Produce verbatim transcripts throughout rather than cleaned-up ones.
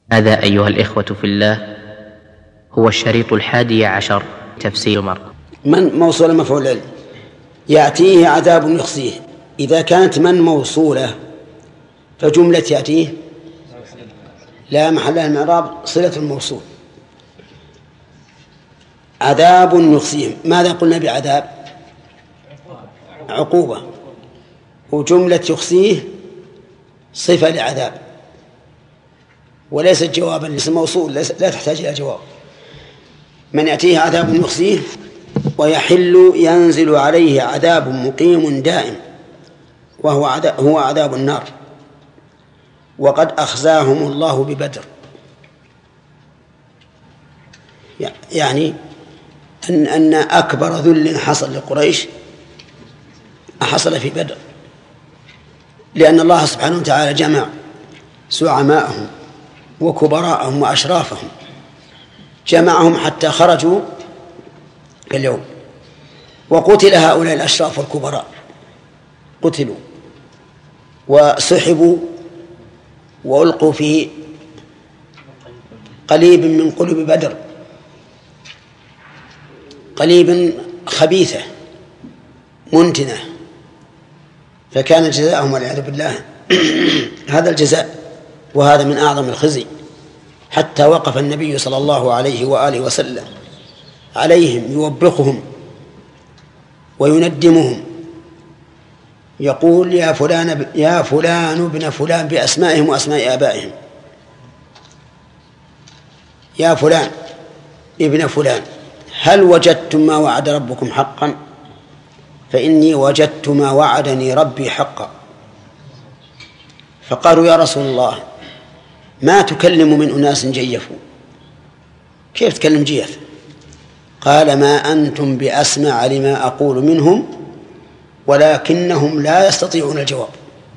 هذا أيها الإخوة في الله هو الشريط الحادي عشر تفسير مر. من موصولة مفعول العلم يأتيه عذاب يخزيه. إذا كانت من موصولة فجملة يأتيه لا محل لها من الإعراب، صلة الموصول. عذاب يخزيه، ماذا قلنا بعذاب؟ عقوبة. وجملة يخزيه صفة لعذاب وليست جوابا لاسم موصول، لا تحتاج إلى جواب. من يأتيه عذاب يخزيه ويحل ينزل عليه عذاب مقيم دائم وهو عذاب, هو عذاب النار. وقد أخزاهم الله ببدر، يعني أن, أن أكبر ذل حصل لقريش حصل في بدر، لأن الله سبحانه وتعالى جمع زعماءهم وكبراءهم وأشرافهم، جمعهم حتى خرجوا اليوم، وقتل هؤلاء الأشراف والكبراء، قتلوا وسحبوا وألقوا في قليب من قلوب بدر، قليب خبيثة منتنة، فكان جزاءهم والعياذ بالله هذا الجزاء. وهذا من أعظم الخزي، حتى وقف النبي صلى الله عليه وآله وسلم عليهم يوبخهم ويندمهم، يقول يا فلان يا فلان ابن فلان بأسمائهم وأسماء آبائهم، يا فلان ابن فلان هل وجدتم ما وعد ربكم حقا؟ فإني وجدت ما وعدني ربي حقا. فقالوا يا رسول الله ما تكلم من أناس جيفوا، كيف تكلم جيف؟ قال ما أنتم بأسمع لما أقول منهم ولكنهم لا يستطيعون الجواب.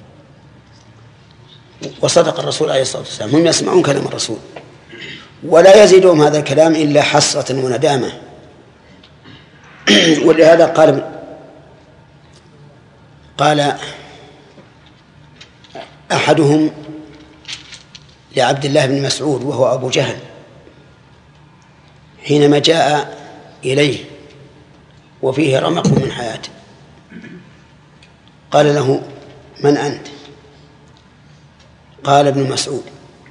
وصدق الرسول عليه الصلاة والسلام، هم يسمعون كلام الرسول ولا يزيدهم هذا الكلام إلا حسرة وندامة. ولهذا قال قال أحدهم لعبد الله بن مسعود وهو أبو جهل حينما جاء إليه وفيه رمق من حياته، قال له من أنت؟ قال ابن مسعود.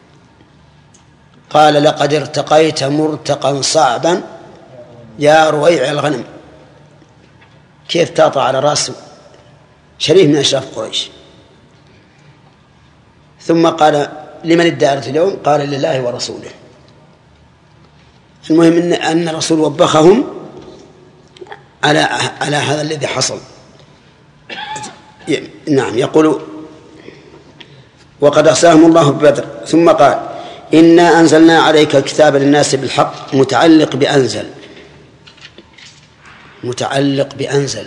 قال لقد ارتقيت مرتقا صعبا يا رويع الغنم. كيف تاطع على رأس شريف من أشراف قريش؟ ثم قال لمن الدائرة اليوم؟ قال لله ورسوله. المهم إن, أن الرسول وبخهم على على هذا الذي حصل. نعم، يقول وقد أخزاهم الله ببدر. ثم قال إنا أنزلنا عليك الكتاب للناس بالحق، متعلق بأنزل، متعلق بأنزل.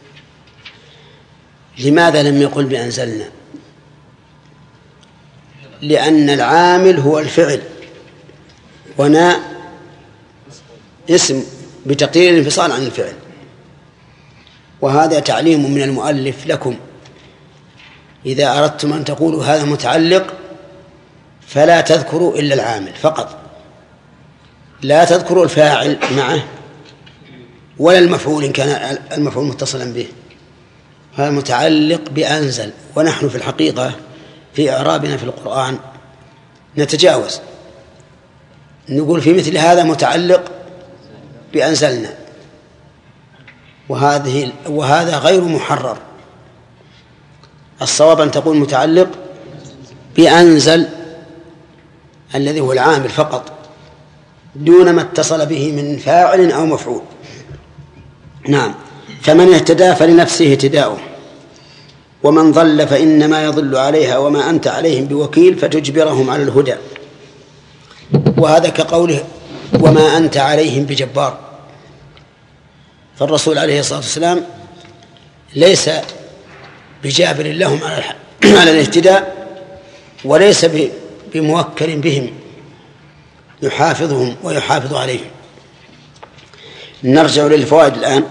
لماذا لم يقل بأنزلنا؟ لأن العامل هو الفعل، ونا اسم بتقدير الانفصال عن الفعل. وهذا تعليم من المؤلف لكم، إذا أردتم أن تقولوا هذا متعلق فلا تذكروا إلا العامل فقط، لا تذكروا الفاعل معه ولا المفعول إن كان المفعول متصلا به. هذا متعلق بأنزل. ونحن في الحقيقة في إعرابنا في القرآن نتجاوز، نقول في مثل هذا متعلق بأنزلنا، وهذه وهذا غير محرر. الصواب أن تقول متعلق بأنزل الذي هو العامل فقط، دون ما اتصل به من فاعل أو مفعول. نعم. فمن اهتدى فلنفسه اهتداؤه، ومن ضل فإنما يضل عليها وما أنت عليهم بوكيل فتجبرهم على الهدى. وهذا كقوله وما أنت عليهم بجبار. فالرسول عليه الصلاة والسلام ليس بجابر لهم على الاهتداء، وليس بموكل بهم يحافظهم ويحافظ عليهم. نرجع للفوائد الآن.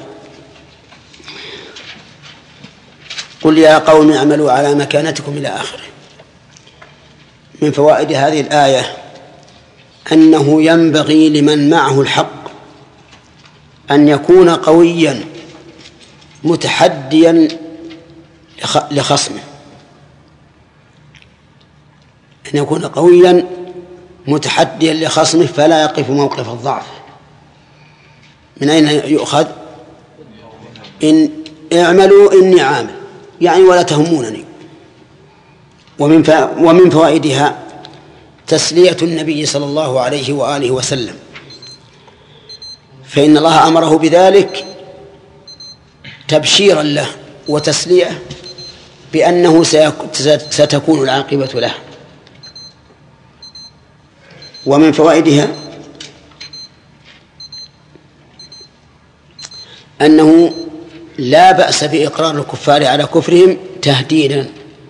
قل يا قوم اعملوا على مكانتكم إلى آخره. من فوائد هذه الآية أنه ينبغي لمن معه الحق أن يكون قويا متحديا لخصمه، أن يكون قويا متحديا لخصمه فلا يقف موقف الضعف. من أين يؤخذ؟ إن اعملوا إني عامل، يعني ولا تهمونني. ومن ومن فوائدها تسلية النبي صلى الله عليه وآله وسلم، فإن الله أمره بذلك تبشيرا له وتسلية بأنه ستكون العاقبة له. ومن فوائدها أنه لا بأس بإقرار الكفار على كفرهم تهديدا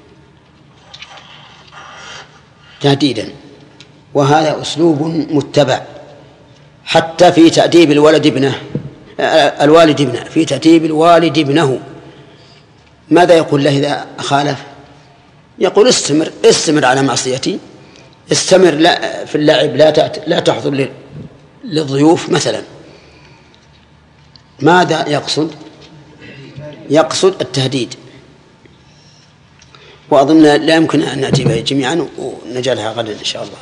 تهديدا وهذا أسلوب متبع حتى في تأديب الولد ابنه الوالد ابنه في تأديب الوالد ابنه. ماذا يقول له إذا خالف؟ يقول استمر استمر على معصيتي، استمر لا في اللعب، لا لا تحضر للضيوف مثلا. ماذا يقصد؟ يقصد التهديد. وأظن لا يمكن أن نأتي به جميعا ونجعلها غدا إن شاء الله.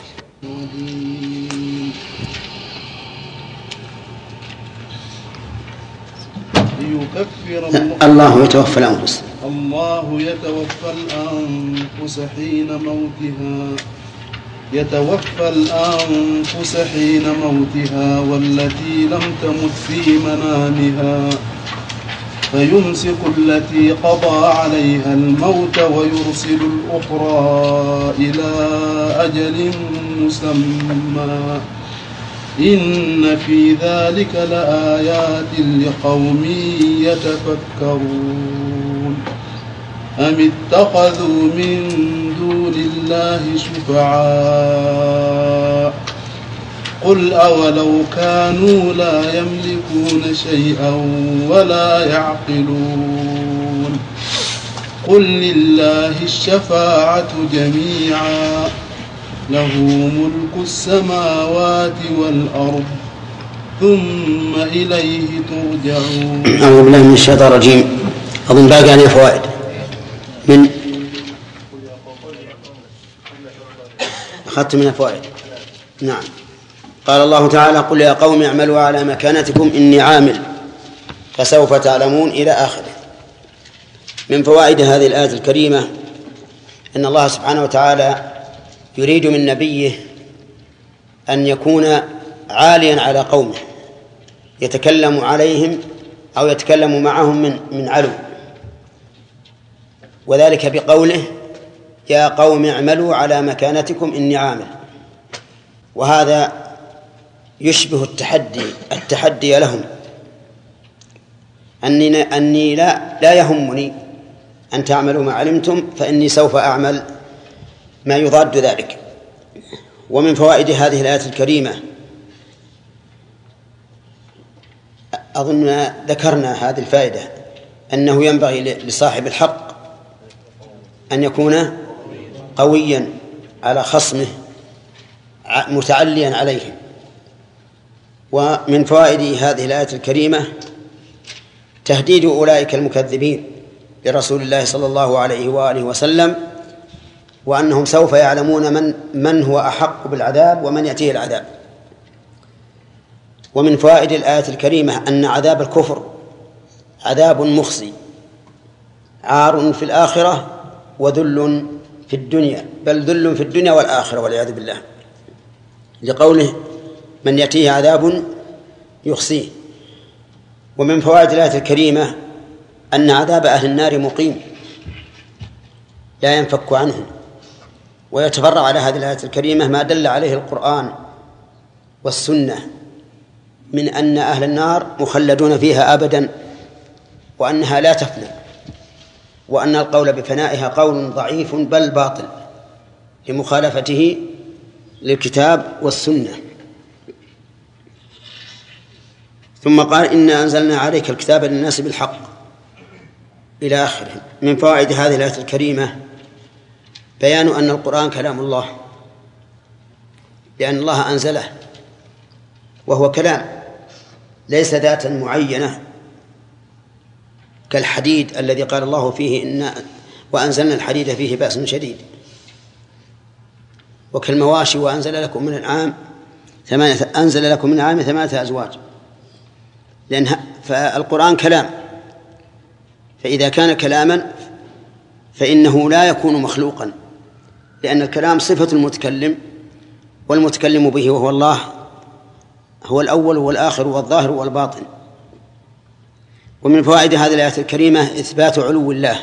الله يتوفى الأنفس الله يتوفى الأنفس حين موتها يتوفى الأنفس حين موتها والتي لم تمت في منامها فيمسك التي قضى عليها الموت ويرسل الأخرى إلى أجل مسمى إن في ذلك لآيات لقوم يتفكرون أم اتخذوا من دون الله شفعاء قل أولو كانوا لا يملكون شيئا ولا يعقلون قل لله الشفاعة جميعا له ملك السماوات والأرض ثم إليه ترجعون. أعوذ بالله من الشيطان الرجيم. أظن باقي عليه فوائد من أخذت من الفوائد. نعم. قال الله تعالى قل يا قوم اعملوا على مكانتكم إني عامل فسوف تعلمون إلى آخره. من فوائد هذه الآية الكريمة أن الله سبحانه وتعالى يريد من نبيه أن يكون عاليا على قومه يتكلم عليهم أو يتكلم معهم من من علو، وذلك بقوله يا قوم اعملوا على مكانتكم إني عامل. وهذا يشبه التحدي التحدي لهم أني, أني لا, لا يهمني أن تعملوا ما علمتم فإني سوف أعمل ما يضاد ذلك. ومن فوائد هذه الآية الكريمة أظن ذكرنا هذه الفائدة أنه ينبغي لصاحب الحق أن يكون قويا على خصمه متعليا عليه. ومن فوائد هذه الآية الكريمة تهديد أولئك المكذبين لرسول الله صلى الله عليه وآله وسلم وأنهم سوف يعلمون من, من هو أحق بالعذاب ومن يأتيه العذاب. ومن فوائد الآية الكريمة أن عذاب الكفر عذاب مخزي عار في الآخرة وذل في الدنيا، بل ذل في الدنيا والآخرة والعياذ بالله، لقوله من يأتيه عذاب يخزيه. ومن فوائد الآية الكريمة أن عذاب أهل النار مقيم لا ينفك عنه. ويتفرع على هذه الآية الكريمة ما دل عليه القرآن والسنة من أن أهل النار مخلدون فيها أبدا وأنها لا تفنى، وأن القول بفنائها قول ضعيف بل باطل لمخالفته للكتاب والسنة. ثم قال إنا أنزلنا عليك الكتاب للناس بالحق إلى آخره. من فوائد هذه الآية الكريمة بيان أن القرآن كلام الله لأن الله أنزله وهو كلام ليس ذاتا معينة كالحديد الذي قال الله فيه إن وأنزلنا الحديد فيه بأس شديد، وكالمواشي وأنزل لكم من العام ثمانية أنزل لكم من العام ثمانية أزواج، لأن فالقرآن كلام، فإذا كان كلاما فإنه لا يكون مخلوقا، لأن الكلام صفة المتكلم، والمتكلم به وهو الله هو الأول والآخر والظاهر والباطن. ومن فوائد هذه الآية الكريمة إثبات علو الله.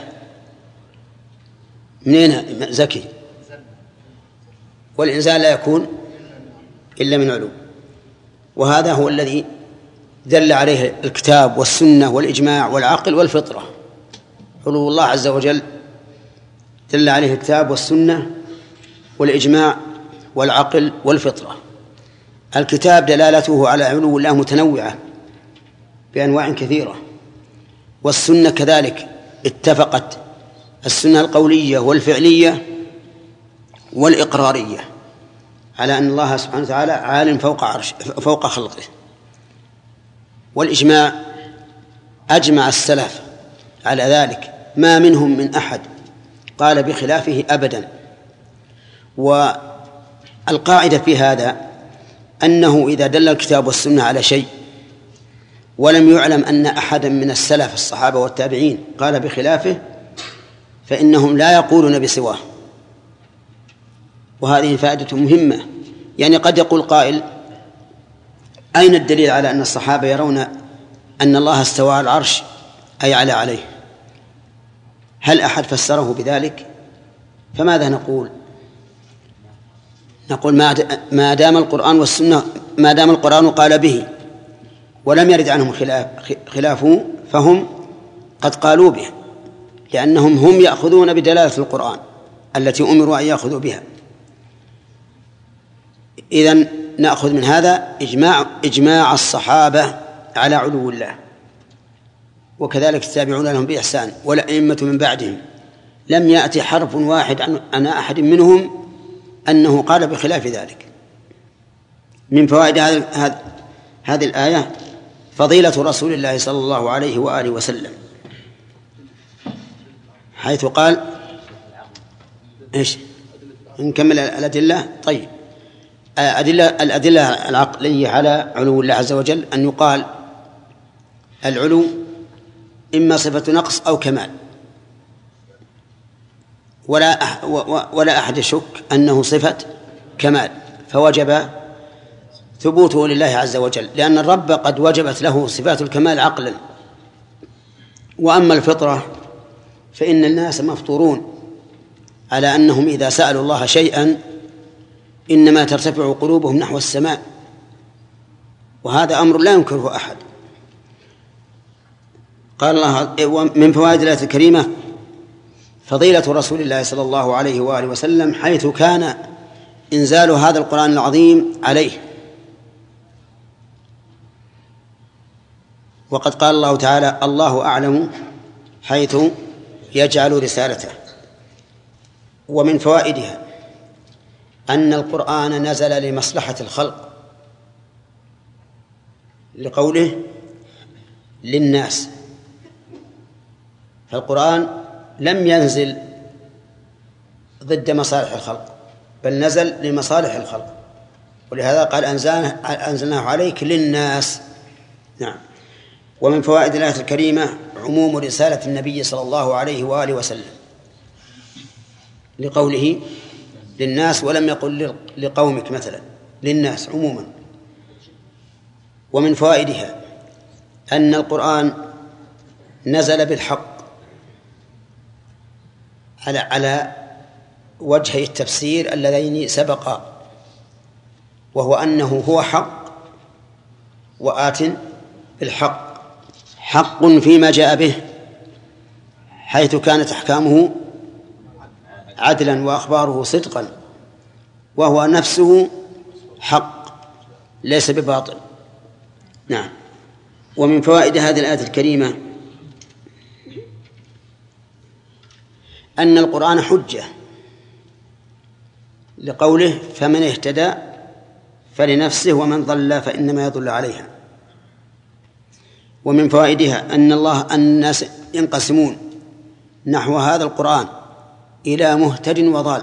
منين زكي؟ والإنزال لا يكون إلا من علو، وهذا هو الذي دل عليه الكتاب والسنة والإجماع والعقل والفطرة. علو الله عز وجل دل عليه الكتاب والسنة والإجماع والعقل والفطرة. الكتاب دلالته على علو الله متنوعة بأنواع كثيرة، والسنة كذلك اتفقت السنة القولية والفعلية والإقرارية على أن الله سبحانه وتعالى عال فوق عرش فوق خلقه. والإجماع أجمع السلف على ذلك، ما منهم من أحد قال بخلافه أبدا. والقاعدة في هذا أنه إذا دل الكتاب والسنة على شيء ولم يعلم أن أحدا من السلف الصحابة والتابعين قال بخلافه فإنهم لا يقولون بسواه. وهذه فائدة مهمة. يعني قد يقول قائل أين الدليل على أن الصحابة يرون أن الله استوى على العرش أي على عليه؟ هل أحد فسره بذلك؟ فماذا نقول؟ نقول ما دام القرآن والسنة ما دام القرآن قال به ولم يرد عنهم خلاف خلافه فهم قد قالوا به، لأنهم هم يأخذون بدلالة القرآن التي أمروا أن يأخذوا بها. إذن نأخذ من هذا إجماع إجماع الصحابة على علو الله، وكذلك التابعون لهم بإحسان والأئمة من بعدهم، لم يأتي حرف واحد عن أحد منهم أنه قال بخلاف ذلك. من فوائد هذه هذه الآية فضيلة رسول الله صلى الله عليه وآله وسلم، حيث قال إيش؟ نكمل الأدلة. طيب، أدلة الأدلة العقلية على علو الله عز وجل أن يقال العلو إما صفة نقص أو كمال، ولا ولا أحد يشك أنه صفة كمال، فوجب ثبوته لله عز وجل، لأن الرب قد وجبت له صفات الكمال عقلا. وأما الفطرة فإن الناس مفطورون على أنهم إذا سألوا الله شيئا إنما ترتفع قلوبهم نحو السماء، وهذا أمر لا ينكره أحد. قال الله من فوائد الآية الكريمة فضيلة رسول الله صلى الله عليه وآله وسلم، حيث كان إنزال هذا القرآن العظيم عليه. وقد قال الله تعالى الله أعلم حيث يجعل رسالته. ومن فوائدها أن القرآن نزل لمصلحة الخلق، لقوله للناس، فالقرآن لم ينزل ضد مصالح الخلق بل نزل لمصالح الخلق، ولهذا قال أنزلناه عليك للناس. نعم. ومن فوائد الآية الكريمة عموم رسالة النبي صلى الله عليه وآله وسلم، لقوله للناس ولم يقل لقومك مثلا، للناس عموما. ومن فوائدها أن القرآن نزل بالحق على على وجهي التفسير اللذين سبقا، وهو أنه هو حق وآت بالحق، حق فيما جاء به حيث كانت أحكامه عدلا وأخباره صدقا، وهو نفسه حق ليس بباطل. نعم. ومن فوائد هذه الآية الكريمة أن القرآن حجة، لقوله فمن اهتدى فلنفسه ومن ضل فإنما يضل عليها. ومن فوائدها أن الله أن الناس ينقسمون نحو هذا القرآن إلى مهتد وضال،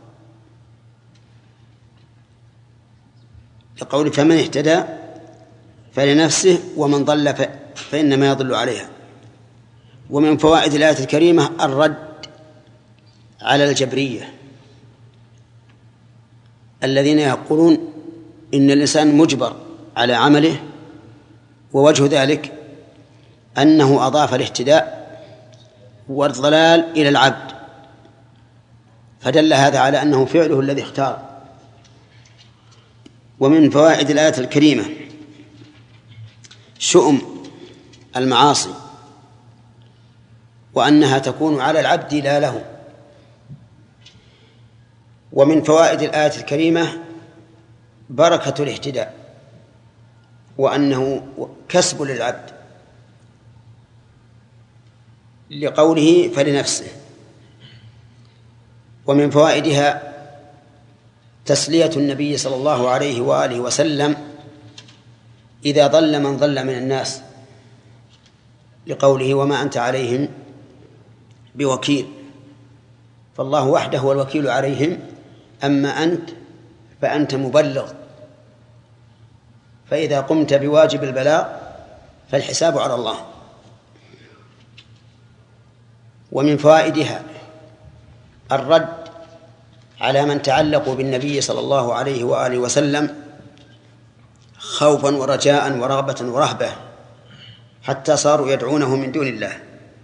لقول فمن اهتدى فلنفسه ومن ضل فإنما يضل عليها. ومن فوائد الآية الكريمة الرد على الجبرية الذين يقولون إن الإنسان مجبر على عمله، ووجه ذلك أنه أضاف الاهتداء والضلال إلى العبد، فدل هذا على أنه فعله الذي اختار. ومن فوائد الآية الكريمة شؤم المعاصي وأنها تكون على العبد لا له. ومن فوائد الآية الكريمة بركة الاهتداء وأنه كسب للعبد، لقوله فلنفسه. ومن فوائدها تسلية النبي صلى الله عليه وآله وسلم إذا ضل من ضل من الناس، لقوله وما أنت عليهم بوكيل، فالله وحده هو الوكيل عليهم، أما أنت فأنت مبلغ، فإذا قمت بواجب البلاغ فالحساب على الله. ومن فوائدها الرد على من تعلقوا بالنبي صلى الله عليه وآله وسلم خوفا ورجاء ورغبة ورهبة حتى صاروا يدعونه من دون الله،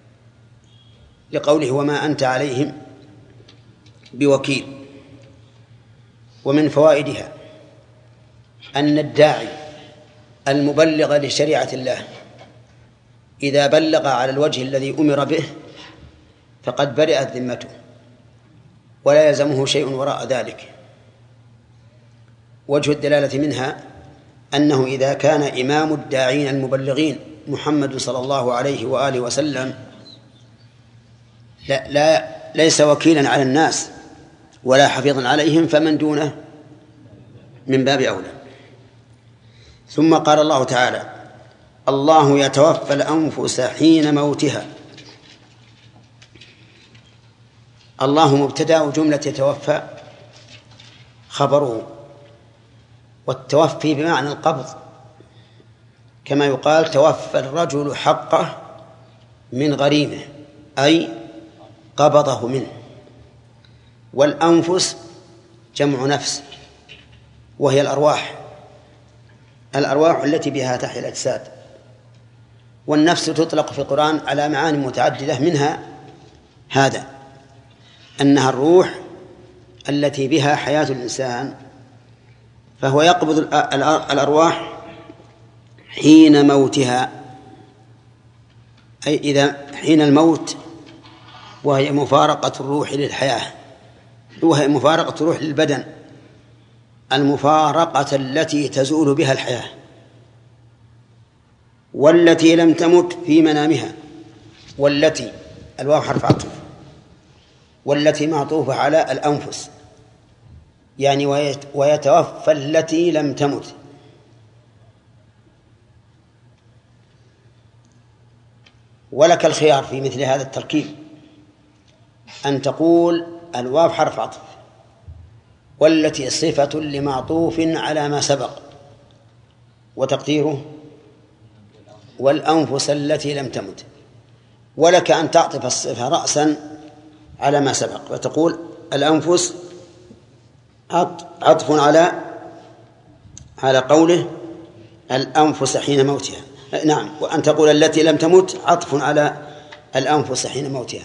لقوله وما أنت عليهم بوكيل. ومن فوائدها أن الداعي المبلغ لشريعة الله إذا بلغ على الوجه الذي أمر به فقد برئت ذمته ولا يلزمه شيء وراء ذلك. وجه الدلالة منها أنه إذا كان إمام الداعين المبلغين محمد صلى الله عليه وآله وسلم لا, لا ليس وكيلا على الناس ولا حفيظا عليهم، فمن دونه من باب أولى. ثم قال الله تعالى الله يتوفى الأنفس حين موتها. الله مبتدأ وجملة يتوفى خبره، والتوفي بمعنى القبض، كما يقال توفى الرجل حقه من غريمه، أي قبضه منه. والأنفس جمع نفس وهي الأرواح، الأرواح التي بها تحيا الأجساد. والنفس تطلق في القرآن على معاني متعددة، منها هذا أنها الروح التي بها حياة الإنسان، فهو يقبض الأرواح حين موتها، أي إذا حين الموت، وهي مفارقة الروح للحياة، وهي مفارقة الروح للبدن، المفارقة التي تزول بها الحياة. والتي لم تمت في منامها، والتي الواو حرف عطف، والتي معطوفة على الأنفس، يعني ويتوفى التي لم تمت. ولك الخيار في مثل هذا التركيب أن تقول الواو حرف عطف والتي صفة لمعطوف على ما سبق، وتقديره والأنفس التي لم تمت. ولك أن تعطف الصفة رأسا على ما سبق وتقول الأنفس عطف على على قوله الأنفس حين موتها. نعم، وأن تقول التي لم تمت عطف على الأنفس حين موتها.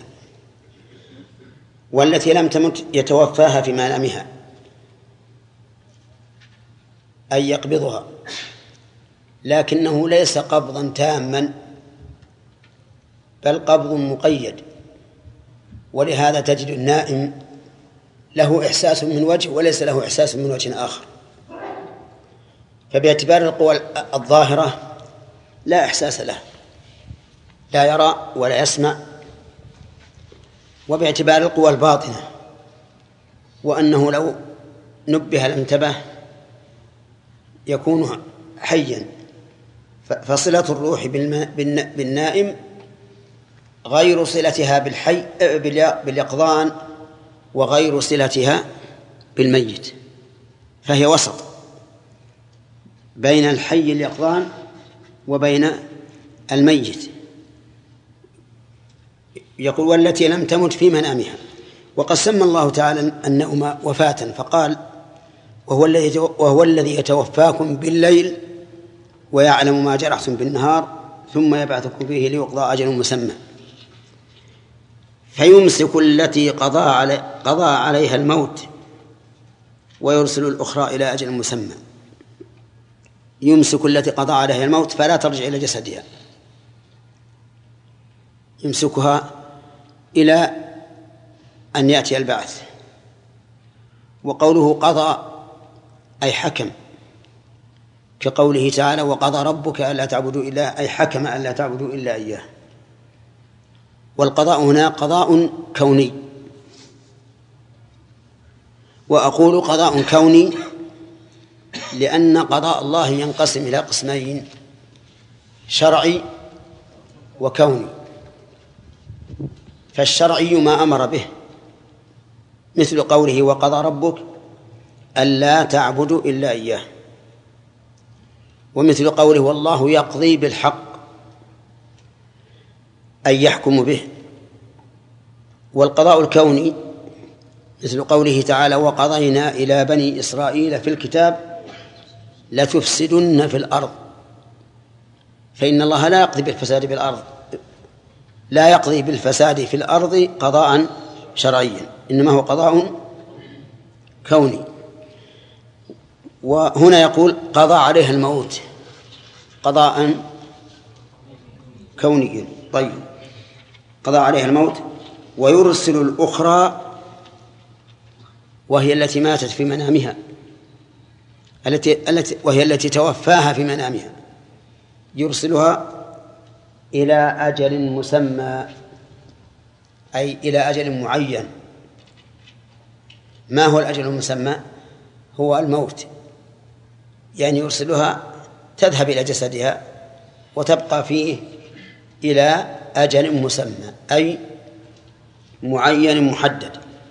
والتي لم تمت يتوفاها في منامها، أي يقبضها، لكنه ليس قبضا تاما بل قبض مقيد. ولهذا تجد النائم له إحساس من وجه وليس له إحساس من وجه آخر، فباعتبار القوى الظاهرة لا إحساس له، لا يرى ولا يسمع. وباعتبار القوى الباطنة، وأنه لو نبه لانتبه يكون حيا، فصلة الروح بالنائم غير صلتها بالحي باليقظان وغير صلتها بالميت، فهي وسط بين الحي اليقظان وبين الميت. يقول والتي لم تمت في منامها. وقد سمى الله تعالى النوم وفاة فقال وهو الذي وهو الذي يتوفاكم بالليل ويعلم ما جرحتم بالنهار ثم يبعثكم فيه ليقضى أجل مسمى. فيمسك التي قضى علي قضى عليها الموت ويرسل الأخرى إلى أجل مسمى. يمسك التي قضى عليها الموت فلا ترجع إلى جسدها، يمسكها إلى أن يأتي البعث. وقوله قضى أي حكم، كقوله تعالى وقضى ربك ألا تعبدوا إلا، أي حكم ألا تعبدوا إلا إياه. والقضاء هنا قضاء كوني. وأقول قضاء كوني لأن قضاء الله ينقسم إلى قسمين: شرعي وكوني. فالشرعي ما أمر به مثل قوله وقضى ربك ألا تعبدوا إلا إياه، ومثل قوله والله يقضي بالحق أي يحكم به. والقضاء الكوني مثل قوله تعالى وقضينا إلى بني إسرائيل في الكتاب لتفسدن في الأرض، فإن الله لا يقضي بالفساد في الأرض لا يقضي بالفساد في الأرض قضاء شرعيا، إنما هو قضاء كوني. وهنا يقول قضى عليها الموت قضاء كونيا. طيب قضى عليها الموت ويرسل الأخرى وهي التي ماتت في منامها، التي التي وهي التي توفاها في منامها، يرسلها إلى أجل مسمى أي إلى أجل معين. ما هو الأجل المسمى؟ هو الموت، يعني يرسلها تذهب إلى جسدها وتبقى فيه إلى أجل مسمى أي معين محدد.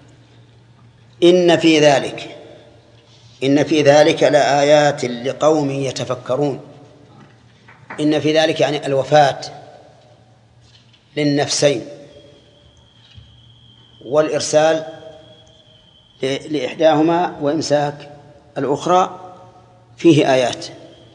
إن في ذلك إن في ذلك لآيات لقوم يتفكرون. إن في ذلك يعني الوفاة للنفسين والإرسال لإحداهما وإمساك الأخرى فيه آيات.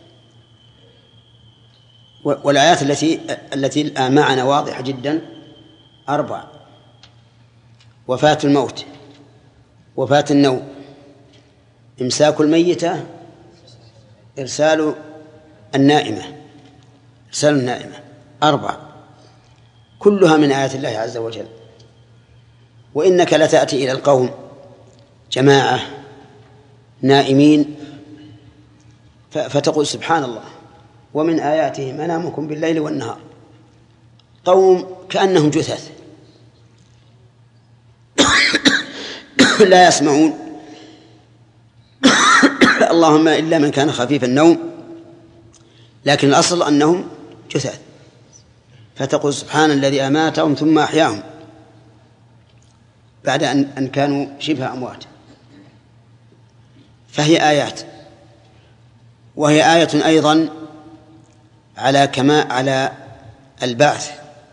والآيات التي التي الآن معنا واضحة جدا أربع: وفاة الموت، وفاة النوم، إمساك الميتة، إرسال النائمة إرسال النائمة أربعة، كلها من آيات الله عز وجل. وإنك لتأتي إلى القوم جماعة نائمين فتقول سبحان الله ومن آياته منامكم بالليل والنهار. قوم كأنهم جثث لا يسمعون اللهم إلا من كان خفيف النوم، لكن الأصل أنهم جثث. فتقول سبحان الذي أماتهم ثم أحياهم بعد أن كانوا شبه أموات. فهي آيات. وهي آية أيضا على كما على البعث،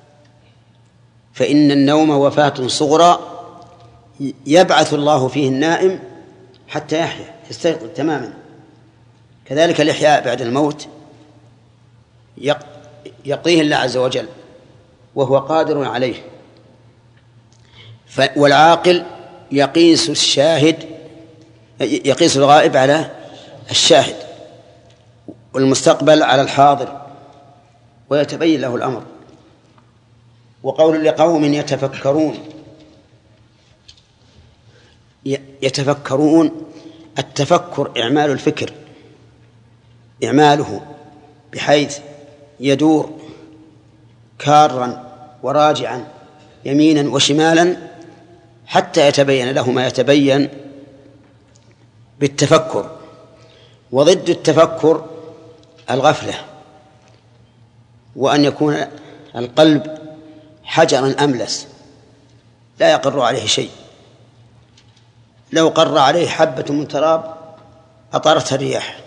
فإن النوم وفاة صغرى يبعث الله فيه النائم حتى يحيا يستيقظ تماما. كذلك الإحياء بعد الموت يقضيه الله عز وجل وهو قادر عليه. والعاقل يقيس الشاهد يقيس الغائب على الشاهد والمستقبل على الحاضر ويتبين له الأمر. وقول لقوم يتفكرون، يتفكرون التفكر إعمال الفكر، إعماله بحيث يدور كارا وراجعا يمينا وشمالا حتى يتبين له ما يتبين بالتفكر. وضد التفكر الغفلة، وأن يكون القلب حجرا أملس لا يقر عليه شيء، لو قر عليه حبة من تراب أطارتها الرياح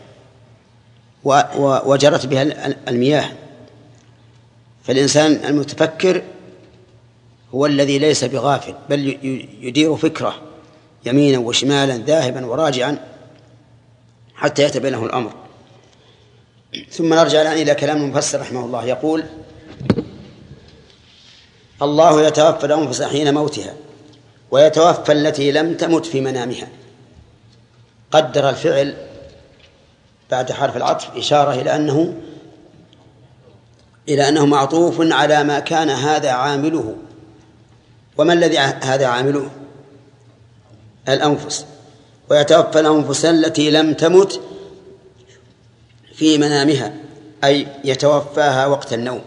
وجرت بها المياه. فالإنسان المتفكر هو الذي ليس بغافل، بل يدير فكره يمينا وشمالا ذاهبا وراجعا حتى يتبين له الأمر. ثم نرجع الآن إلى كلام المفسر رحمه الله، يقول: الله يتوفى الأنفس حين موتها ويتوفى التي لم تمت في منامها. قدر الفعل بعد حرف العطف إشارة إلى أنه إلى أنه معطوف على ما كان هذا عامله. وما الذي هذا عامله؟ الأنفس. ويتوفى الأنفس التي لم تمت في منامها، أي يتوفاها وقت النوم.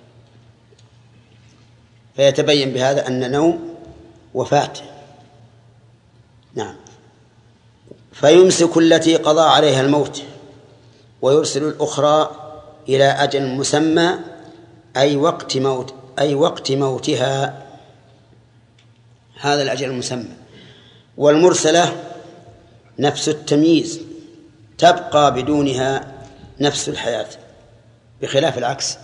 فيتبين بهذا أن النوم وفاة. نعم. فيمسك التي قضى عليها الموت ويرسل الأخرى إلى أجل مسمى، أي وقت موت أي وقت موتها، هذا الأجل المسمى. والمرسلة نفس التمييز تبقى بدونها نفس الحياة، بخلاف العكس.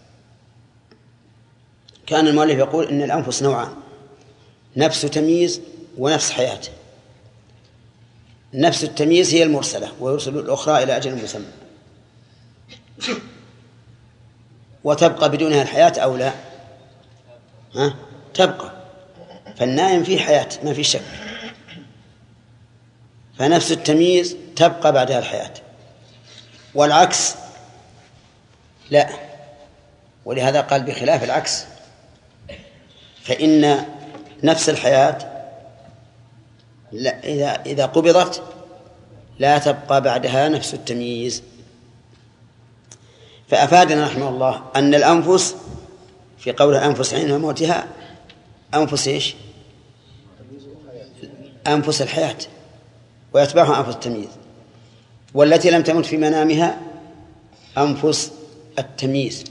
كان المؤلف يقول إن الأنفس نوعان: نفس تمييز ونفس حياة. نفس التمييز هي المرسلة، ويرسل الأخرى إلى أجل مسمى. وتبقى بدونها الحياة أو لا؟ ها؟ تبقى. فالنائم فيه حياة ما في شك. فنفس التمييز تبقى بعدها الحياة، والعكس لا. ولهذا قال بخلاف العكس، فإن نفس الحياة لا إذا إذا قبضت لا تبقى بعدها نفس التمييز. فأفادنا رحمه الله أن الأنفس في قول الأنفس حين موتها أنفس إيش؟ أنفس الحياة، ويتبعها أنفس التمييز. والتي لم تمت في منامها أنفس التمييز.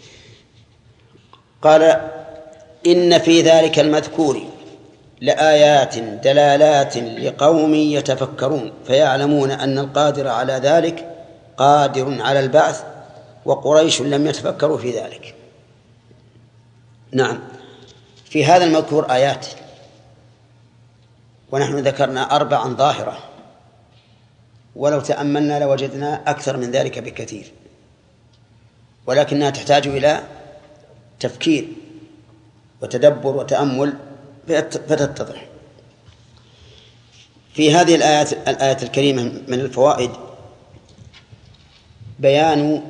قال: إن في ذلك المذكور لآيات دلالات لقوم يتفكرون فيعلمون أن القادر على ذلك قادر على البعث، وقريش لم يتفكروا في ذلك. نعم، في هذا المذكور آيات، ونحن ذكرنا أربعا ظاهرة، ولو تأملنا لوجدنا أكثر من ذلك بكثير، ولكنها تحتاج إلى تفكير وتدبر وتأمل فتتضح. في هذه الآيات الآية الكريمة من الفوائد بيان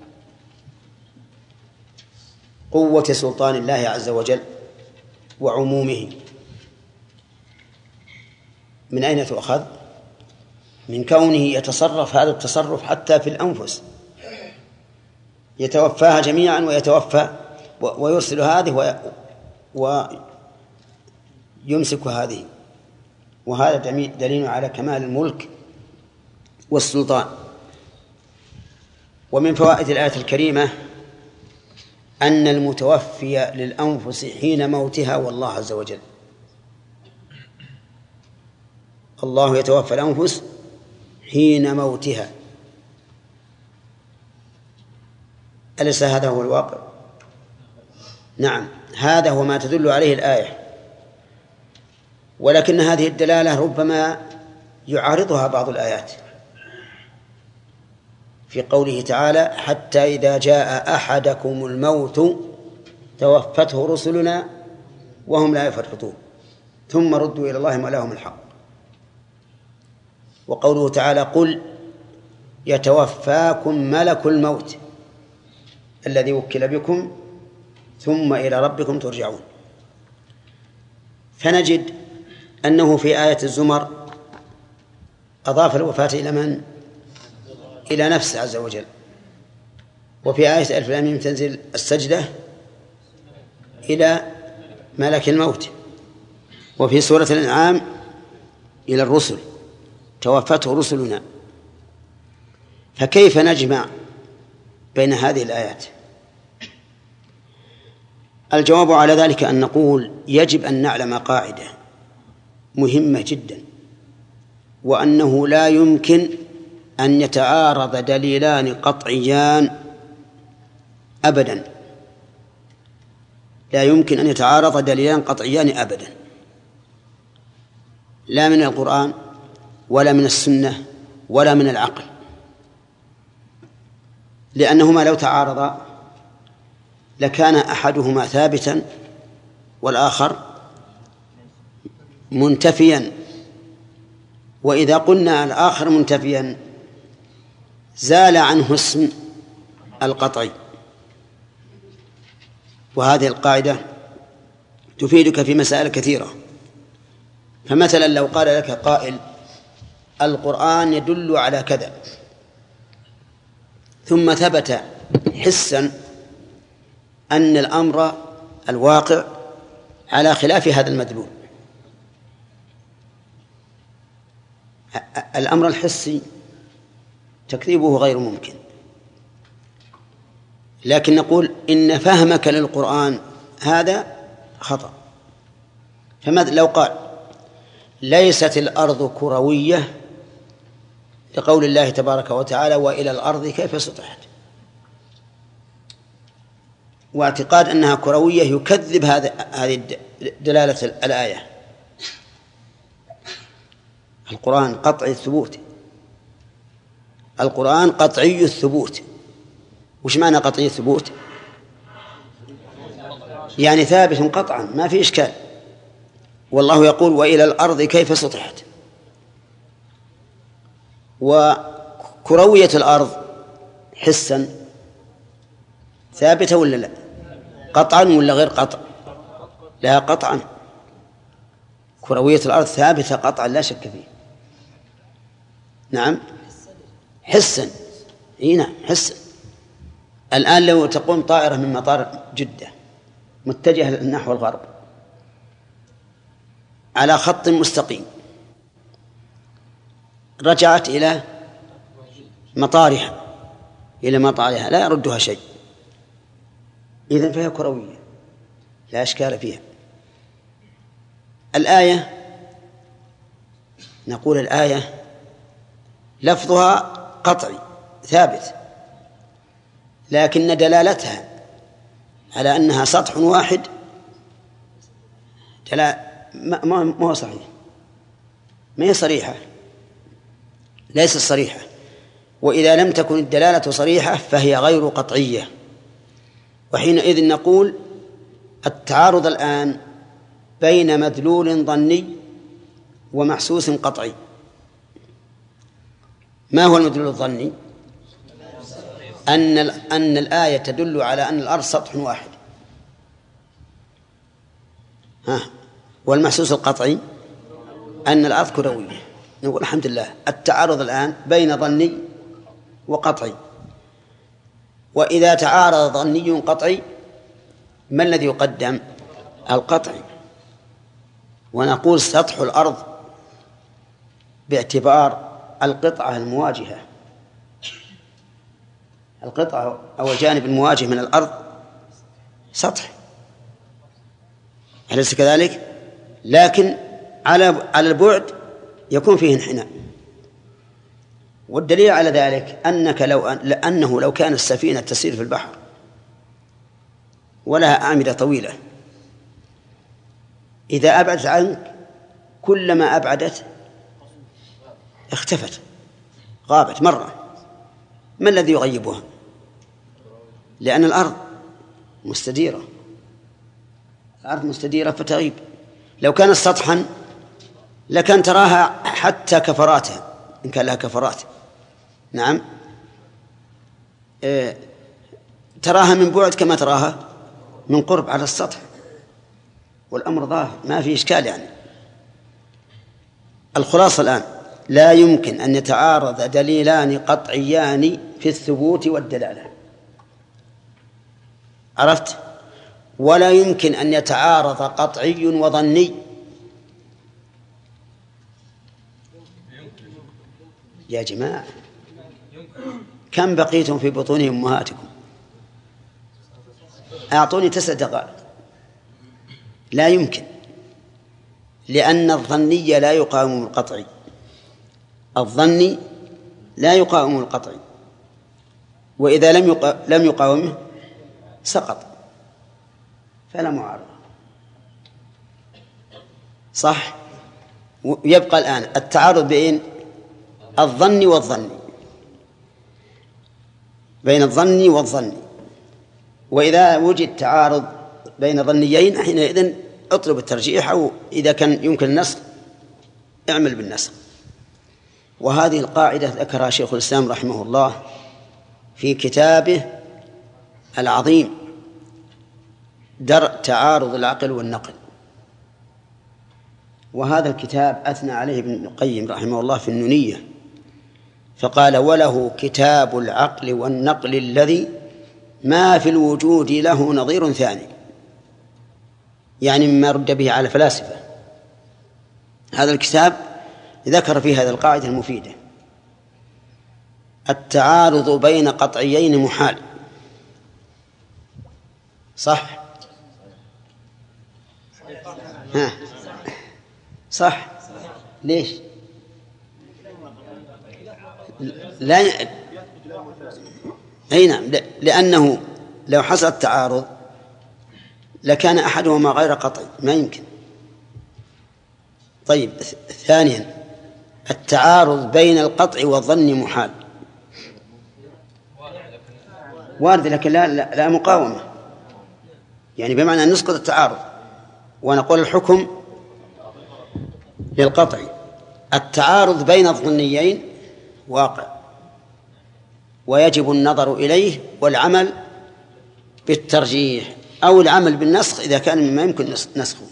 قوة سلطان الله عز وجل وعمومه. من أين تؤخذ؟ من كونه يتصرف هذا التصرف حتى في الأنفس، يتوفاها جميعا ويتوفى ويرسل هذه ويمسك هذه. وهذا دليل على كمال الملك والسلطان. ومن فوائد الآية الكريمة أن المتوفي للأنفس حين موتها والله عز وجل. الله يتوفى الأنفس حين موتها، أليس هذا هو الواقع؟ نعم، هذا هو ما تدل عليه الآية. ولكن هذه الدلالة ربما يعارضها بعض الآيات في قوله تعالى: حتى إذا جاء أحدكم الموت توفته رسلنا وهم لا يفرطون ثم ردوا إلى الله مولاهم الحق. وقوله تعالى: قل يتوفاكم ملك الموت الذي وكل بكم ثم إلى ربكم ترجعون. فنجد أنه في آية الزمر أضاف الوفاة إلى من؟ إلى نفسه عز وجل. وفي آية ألف لام ميم تنزل السجدة إلى ملك الموت. وفي سورة الأنعام إلى الرسل توفته رسلنا. فكيف نجمع بين هذه الآيات؟ الجواب على ذلك أن نقول يجب أن نعلم قاعدة مهمة جدا، وأنه لا يمكن أن يتعارض دليلان قطعيان أبدا، لا يمكن أن يتعارض دليلان قطعيان أبدا، لا من القرآن ولا من السنة ولا من العقل، لأنهما لو تعارضا لكان أحدهما ثابتا والآخر منتفيا، وإذا قلنا الآخر منتفيا زال عنه اسم القطعي. وهذه القاعدة تفيدك في مسائل كثيرة. فمثلا لو قال لك قائل القرآن يدل على كذا، ثم ثبت حسا أن الأمر الواقع على خلاف هذا المدلول، الأمر الحسي تكذيبه غير ممكن، لكن نقول إن فهمك للقرآن هذا خطأ. فماذا لو قال ليست الأرض كروية لقول الله تبارك وتعالى وإلى الأرض كيف سطحت، واعتقاد أنها كروية يكذب هذا هذه دلالة الآية. القرآن قطعي الثبوت، القرآن قطعي الثبوت. وش معنى قطعي الثبوت؟ يعني ثابت قطعا ما في إشكال. والله يقول وإلى الأرض كيف سطحت، وكروية الأرض حسا ثابتة ولا لا؟ قطعا ولا غير قطع؟ لا قطعا، كروية الأرض ثابتة قطعا لا شك فيه. نعم حسا، اي نعم حسا. الآن لو تقوم طائرة من مطار جدة متجهة نحو الغرب على خط مستقيم، رجعت إلى مطارها إلى مطارها لا يردها شيء، إذن فهي كروية لا إشكال فيها. الآية نقول الآية لفظها قطعي ثابت، لكن دلالتها على أنها سطح واحد ما ما هو صحيح، ما هي صريحة، ليست صريحة. وإذا لم تكن الدلالة صريحة فهي غير قطعية، وحينئذ نقول التعارض الآن بين مدلول ظني ومحسوس قطعي. ما هو المدلول الظني؟ أن أن الآية تدل على أن الأرض سطح واحد، ها، والمحسوس القطعي أن الأرض كروية. نقول الحمد لله التعارض الآن بين ظني وقطعي. وإذا تعارض ظني قطعي ما الذي يقدم؟ القطعي. ونقول سطح الأرض باعتبار القطعة المواجهة، القطعة أو الجانب المواجه من الأرض سطح، أليس كذلك؟ لكن على على البعد يكون فيه انحناء. والدليل على ذلك أنك لو لأنه لو كانت السفينة تسير في البحر ولها أعمدة طويلة، إذا أبعدت عنك كلما أبعدت اختفت غابت مرة. ما الذي يغيبها؟ لأن الأرض مستديرة، الأرض مستديرة فتغيب. لو كانت سطحا لكان تراها حتى كفراتها إن كان لها كفرات، نعم إيه تراها من بعد كما تراها من قرب على السطح، والأمر ظاهر ما في إشكال. يعني الخلاصة الآن لا يمكن أن يتعارض دليلان قطعيان في الثبوت والدلالة، عرفت؟ ولا يمكن أن يتعارض قطعي وظني. يا جماعة كم بقيتم في بطون أمهاتكم؟ أعطوني تسع دقائق. لا يمكن، لأن الظني لا يقاوم القطعي. الظني لا يقاوم القطعي، وإذا لم يقا... لم يقاومه سقط، فلا معارضة. صح؟ يبقى الآن التعارض بين الظن والظن، بين الظن والظن. وإذا وجد تعارض بين ظنيين حينئذ اطلب الترجيح، أو إذا كان يمكن النسخ اعمل بالنسخ. وهذه القاعدة ذكرها شيخ الإسلام رحمه الله في كتابه العظيم درء تعارض العقل والنقل. وهذا الكتاب أثنى عليه ابن القيم رحمه الله في النونية، فقال: وله كتاب العقل والنقل الذي ما في الوجود له نظير ثاني، يعني مما رد به على الفلاسفة. هذا الكتاب ذكر فيه هذه القاعدة المفيدة: التعارض بين قطعيين محال. صح؟ ها صح. ليش؟ لا ي... أي نعم، لأنه لو حصل التعارض لكان أحدهما غير قطعي، ما يمكن. طيب، ثانيا التعارض بين القطع والظن محال، وارد لكن لا, لا, لا مقاومة، يعني بمعنى أن نسقط التعارض ونقول الحكم للقطع. التعارض بين الظنيين واقع، ويجب النظر إليه والعمل بالترجيح أو العمل بالنسخ إذا كان مما يمكن نسخه.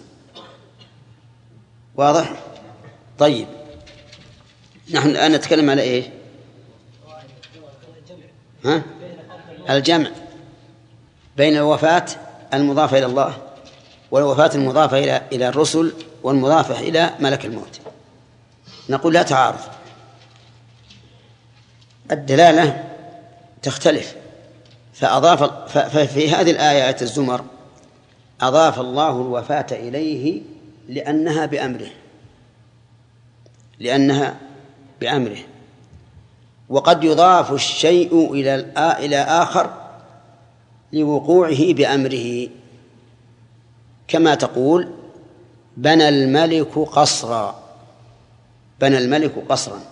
واضح؟ طيب، نحن الآن نتكلم على إيه؟ ها؟ الجمع بين الوفاة المضافة إلى الله والوفاة المضافة إلى إلى الرسل والمضافة إلى ملك الموت. نقول لا تعارض، الدلالة تختلف. فأضاف ففي هذه الآية الزمر أضاف الله الوفاة إليه لأنها بأمره، لأنها بأمره. وقد يضاف الشيء إلى إلى آخر لوقوعه بأمره، كما تقول: بنى الملك قصرا. بنى الملك قصرا،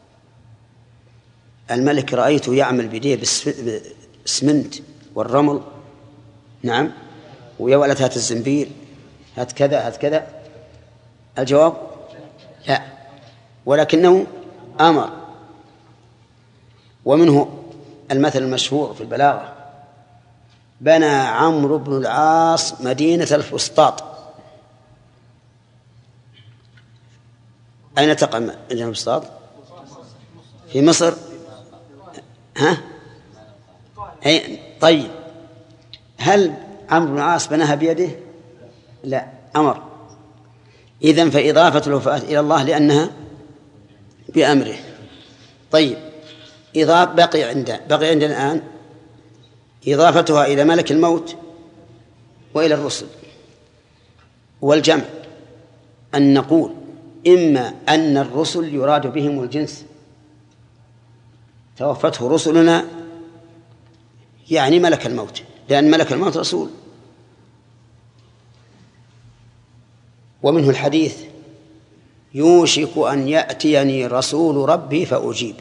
الملك رأيته يعمل بيديه بالسمنت والرمل، نعم، ويا ولد هات الزنبير، هات كذا هات كذا. الجواب لا، ولكنه أمر. ومنه المثل المشهور في البلاغة: بنى عمرو بن العاص مدينة الفسطاط. أين تقع مدينة الفسطاط؟ في مصر. ها؟ أي طيب، هل عمرو بن العاص بناها بيده؟ لا، أمر. إذن فإضافة الوفاة إلى الله لأنها بأمره. طيب، إضافة بقي عند بقي عندنا الآن إضافتها إلى ملك الموت وإلى الرسل. والجمع أن نقول إما أن الرسل يراد بهم الجنس، توفته رسلنا يعني ملك الموت، لأن ملك الموت رسول. ومنه الحديث: يوشك أن يأتيني رسول ربي فأجيب.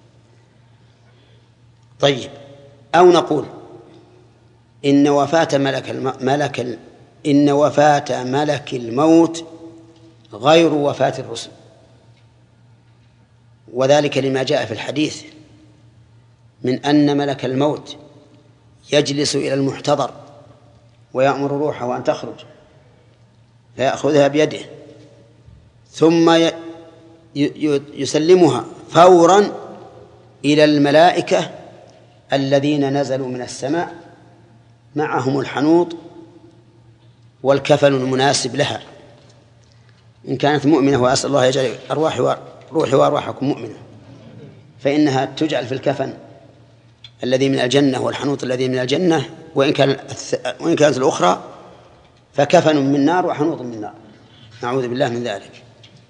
طيب، أو نقول إن وفاة ملك الم... ملك ال... إن وفاة ملك الموت غير وفاة الرسل، وذلك لما جاء في الحديث من أن ملك الموت يجلس إلى المحتضر ويأمر روحه أن تخرج فيأخذها بيده ثم ي... ي... يسلمها فورا إلى الملائكة الذين نزلوا من السماء معهم الحنوط والكفن المناسب لها إن كانت مؤمنة، وأسأل الله يجعل أرواحي روحي وأرواحكم مؤمنة، فإنها تجعل في الكفن الذي من الجنة والحنوط الذي من الجنة، وإن كان وإن كانت الأخرى فكفن من نار وحنوط من نار، نعوذ بالله من ذلك.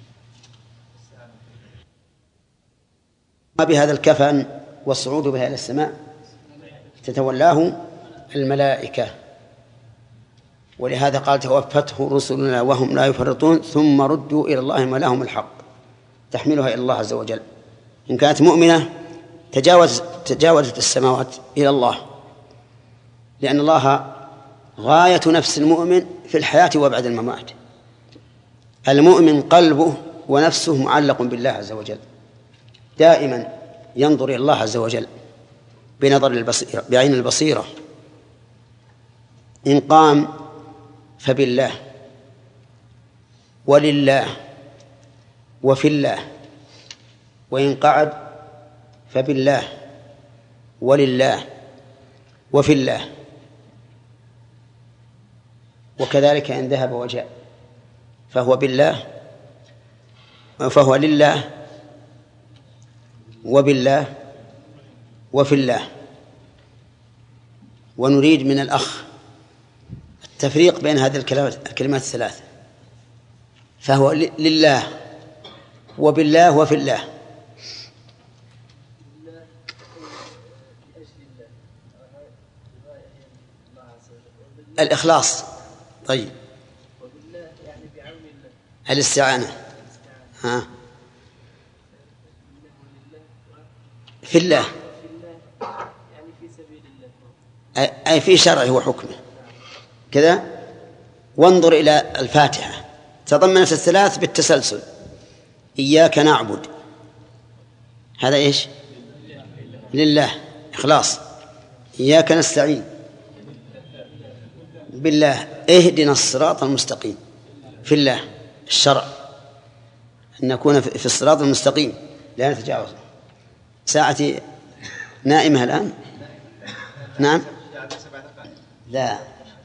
ما بهذا الكفن والصعود بها إلى السماء تتولاه الملائكة، ولهذا قال توفته رسلنا وهم لا يفرطون ثم ردوا إلى الله ولهم الحق، تحملها إلى الله عز وجل. إن كانت مؤمنة تجاوز تجاوزت السماوات إلى الله، لأن الله غاية نفس المؤمن في الحياة وبعد الممات. المؤمن قلبه ونفسه معلق بالله عز وجل، دائما ينظر إلى الله عز وجل بنظر البصيرة بعين البصيرة. إن قام فبالله ولله وفي الله، وإن قعد فبالله ولله وفي الله، وكذلك إن ذهب وجاء فهو بالله فهو لله وبالله وفي الله. ونريد من الأخ التفريق بين هذه الكلمات الثلاث، فهو لله وبالله وفي الله. الإخلاص. طيب، الاستعانة ها في الله، أي في شرعه وحكمه كذا. وانظر إلى الفاتحة، تضمنت الثلاث بالتسلسل: إياك نعبد، هذا إيش؟ لله، إخلاص. إياك نستعين، بالله. اهدنا الصراط المستقيم، في الله، الشرع، أن نكون في الصراط المستقيم لا نتجاوز. ساعتي نائمة الآن؟ نعم؟ لا.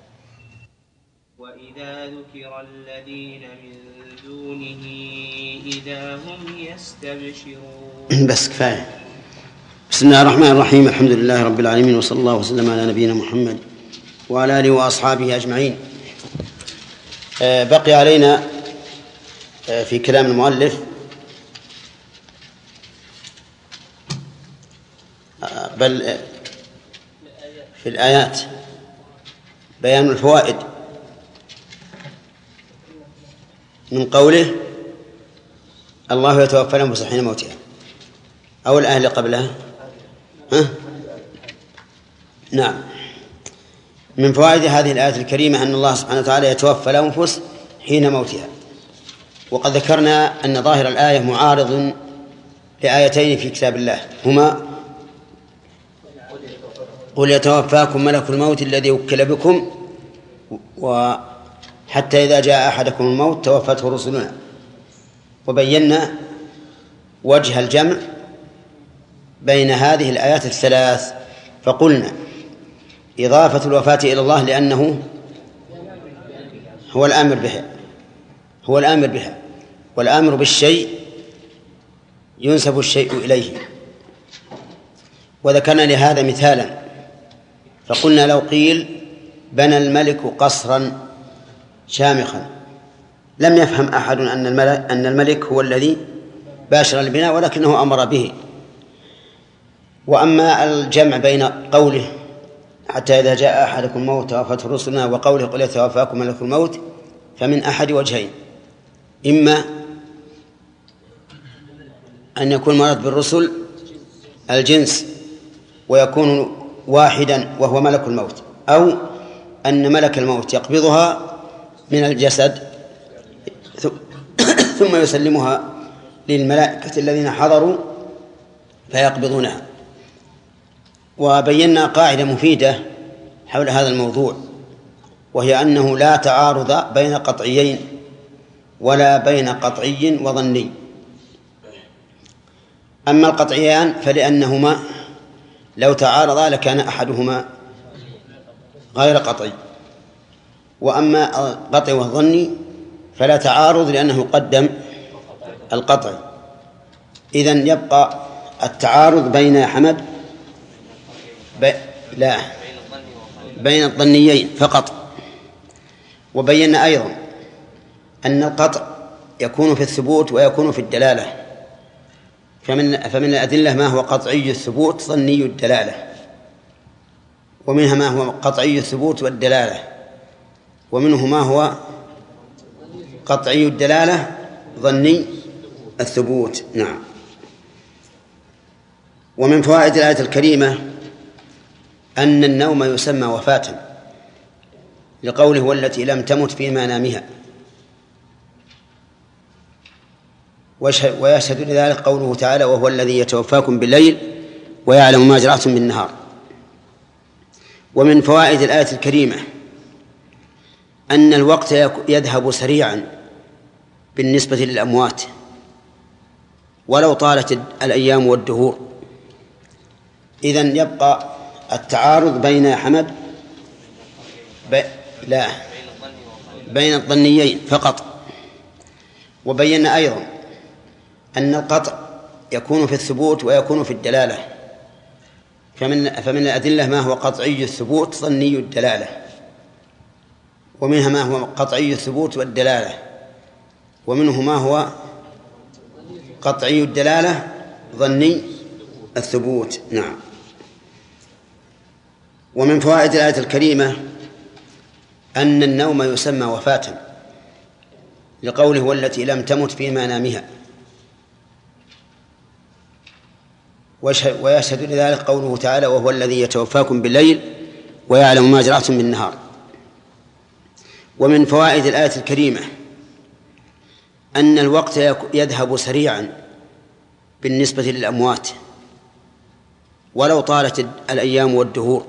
وإذا ذكر الذين من دونه إذا هم يستبشرون. بس كفاية. بسم الله الرحمن الرحيم، الحمد لله رب العالمين، وصلى الله وسلم على نبينا محمد وعلى آله وأصحابه أجمعين. بقي علينا في كلام المؤلف بل في الآيات بيان الفوائد من قوله الله يتوفى الأنفس حين موتها، أو الآية اللي قبلها. ها؟ نعم. من فوائد هذه الآية الكريمة أن الله سبحانه وتعالى يتوفى الأنفس حين موتها. وقد ذكرنا أن ظاهر الآية معارض لآيتين في كتاب الله، هما: قل يتوفاكم ملك الموت الذي وكل بكم، وحتى إذا جاء أحدكم الموت توفته رسلنا. وبينا وجه الجمع بين هذه الآيات الثلاث، فقلنا إضافة الوفاة إلى الله لأنه هو الآمر بها هو الآمر بها والآمر بالشيء ينسب الشيء إليه. وذكرنا لهذا مثالا، فقلنا لو قيل بنى الملك قصرا شامخا لم يفهم أحد أن الملك, أن الملك هو الذي باشر البناء، ولكنه أمر به. وأما الجمع بين قوله حتى إذا جاء أحدكم الموت توفته رسلنا وقوله قل يتوفاكم ملك الموت فمن أحد وجهين: إما أن يكون مراد بالرسل الجنس ويكون واحدا وهو ملك الموت، أو أن ملك الموت يقبضها من الجسد ثم يسلمها للملائكة الذين حضروا فيقبضونها. وبينا قاعدة مفيدة حول هذا الموضوع، وهي أنه لا تعارض بين قطعيين ولا بين قطعي وظني. أما القطعيان فلأنهما لو تعارضا لكان أحدهما غير قطعي، وأما القطعي والظني فلا تعارض لأنه قدم القطعي. إذن يبقى التعارض بين حمد ب... لا بين الظنيين فقط. وبينا أيضا أن القطع يكون في الثبوت ويكون في الدلالة، فمن, فمن الأدلة ما هو قطعي الثبوت ظني الدلالة، ومنها ما هو قطعي الثبوت والدلالة، ومنه ما هو قطعي الدلالة ظني الثبوت. نعم. ومن فوائد الآية الكريمة أن النوم يسمى وفاة، لقوله والتي لم تمت في منامها، ويشهد لذلك قوله تعالى وهو الذي يتوفاكم بالليل ويعلم ما جرحتم بالنهار. ومن فوائد الآية الكريمة أن الوقت يذهب سريعا بالنسبة للأموات ولو طالت الأيام والدهور. إذن يبقى التعارض بين حمد ب... لا بين الظنيين فقط. وبينا أيضا أن القطع يكون في الثبوت ويكون في الدلالة، فمن, فمن الأدلة ما هو قطعي الثبوت ظني الدلالة، ومنها ما هو قطعي الثبوت والدلالة، ومنه ما هو قطعي الدلالة ظني الثبوت. نعم. ومن فوائد الآية الكريمة أن النوم يسمى وفاة، لقوله والتي لم تمت في منامها، ويشهد لذلك قوله تعالى وهو الذي يتوفاكم بالليل ويعلم ما جرحتم بالنهار. ومن فوائد الآية الكريمة أن الوقت يذهب سريعا بالنسبة للأموات ولو طالت الأيام والدهور،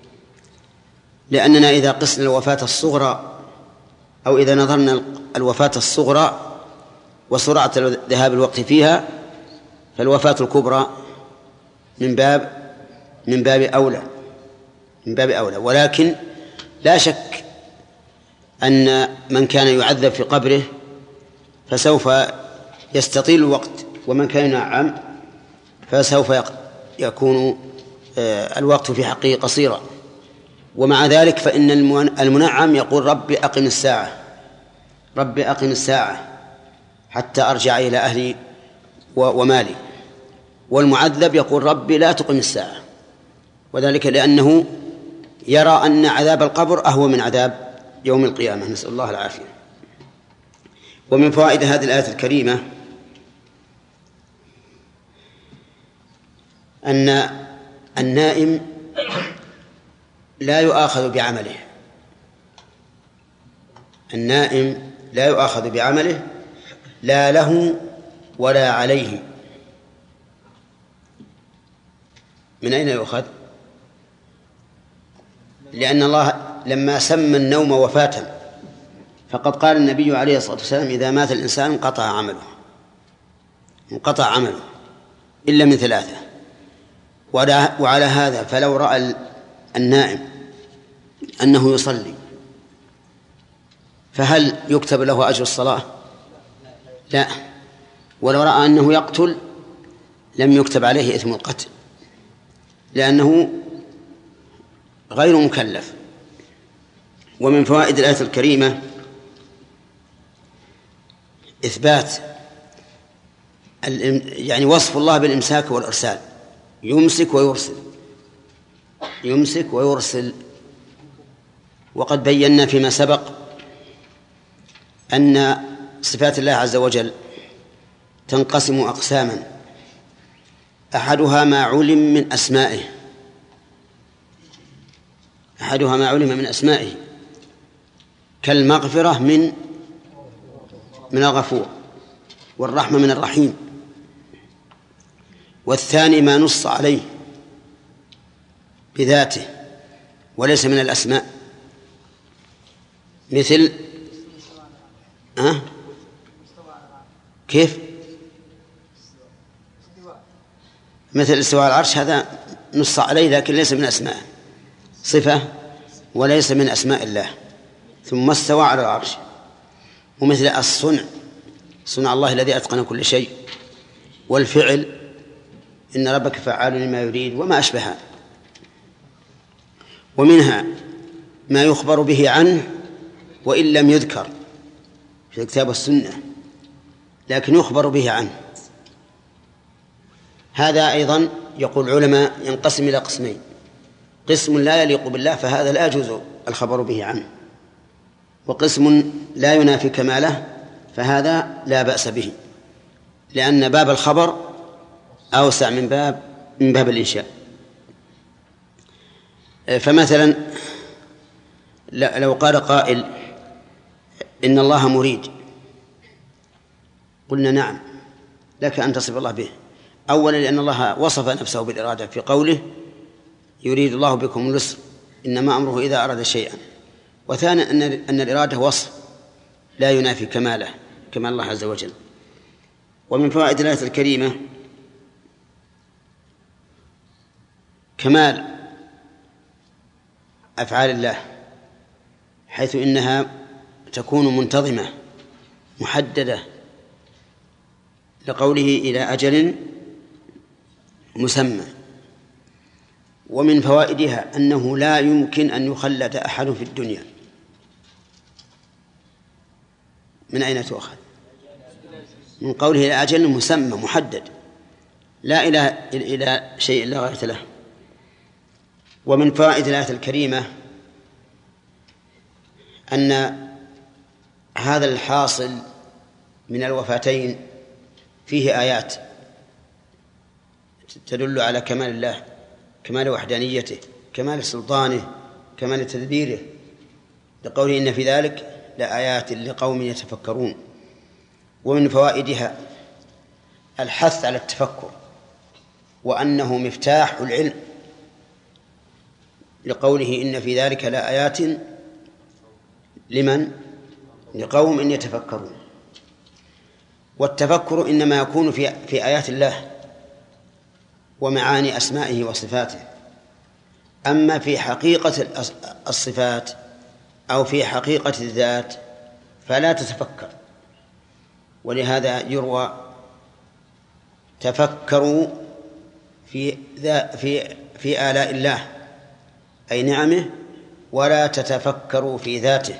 لأننا إذا قسنا الوفاة الصغرى أو إذا نظرنا الوفاة الصغرى وسرعة ذهاب الوقت فيها، فالوفاة الكبرى من باب من باب أولى من باب أولى. ولكن لا شك أن من كان يعذب في قبره فسوف يستطيل الوقت، ومن كان ينعم فسوف يكون الوقت في حقه قصيرا. ومع ذلك فإن المنعم يقول رب أقم الساعة رب أقم الساعة حتى أرجع إلى أهلي ومالي، والمعذب يقول ربي لا تقم الساعة، وذلك لأنه يرى أن عذاب القبر أهون من عذاب يوم القيامة، نسأل الله العافية. ومن فوائد هذه الآية الكريمة أن النائم لا يؤاخذ بعمله النائم لا يؤاخذ بعمله لا له ولا عليه. من أين يؤخذ؟ لأن الله لما سمى النوم وفاة فقد قال النبي عليه الصلاة والسلام إذا مات الإنسان انقطع عمله انقطع عمله إلا من ثلاثة. وعلى هذا فلو رأى النائم أنه يصلي فهل يكتب له أجر الصلاة؟ لا. ولو رأى أنه يقتل لم يكتب عليه إثم القتل، لأنه غير مكلف. ومن فوائد الآية الكريمة إثبات يعني وصف الله بالإمساك والإرسال، يمسك ويرسل يمسك ويرسل. وقد بينا فيما سبق أن صفات الله عز وجل تنقسم أقساما، أحدها ما علم من أسمائه أحدها ما علم من أسمائه كالمغفرة من من الغفور، والرحمة من الرحيم. والثاني ما نص عليه بذاته وليس من الأسماء، مثل أه؟ كيف؟ مثل استواء العرش، هذا نص عليه لكن ليس من أسماء، صفة وليس من أسماء الله، ثم استوى على العرش. ومثل الصنع، صنع الله الذي أتقن كل شيء، والفعل إن ربك فعال لما يريد، وما أشبه. ومنها ما يخبر به عنه وإن لم يذكر في الكتاب والسنة، لكن يخبر به عنه. هذا أيضا يقول العلماء ينقسم إلى قسمين: قسم لا يليق بالله فهذا لا يجوز الخبر به عنه، وقسم لا ينافي كماله فهذا لا بأس به، لأن باب الخبر أوسع من باب من باب الإنشاء. فمثلا لو قال قائل إن الله مريد، قلنا نعم لك أن تصف الله به. أولا لأن الله وصف نفسه بالإرادة في قوله يريد الله بكم اليسر إنما أمره إذا أراد شيئا. وثانيا أن أن الإرادة وصف لا ينافي كماله كمال الله عز وجل. ومن فوائد الآية الكريمة كمال أفعال الله، حيث إنها تكون منتظمة محددة لقوله إلى أجل مسمى. ومن فوائدها أنه لا يمكن أن يخلد أحد في الدنيا. من أين تؤخذ؟ من قوله إلى أجل مسمى محدد، لا إلى إلى شيء لا غاية له. ومن فوائد الآية الكريمة أن هذا الحاصل من الوفاتين فيه آيات تدل على كمال الله، كمال وحدانيته، كمال سلطانه، كمال تدبيره، لقوله إن في ذلك لآيات لقوم يتفكرون. ومن فوائدها الحث على التفكر، وأنه مفتاح العلم، لقوله إن في ذلك لآيات لمن؟ لقوم إن يتفكرون. والتفكر إنما يكون في في آيات الله ومعاني أسمائه وصفاته، أما في حقيقة الصفات أو في حقيقة الذات فلا تتفكر. ولهذا يروى تفكروا في في في آلاء الله أي نعمه ولا تتفكروا في ذاته،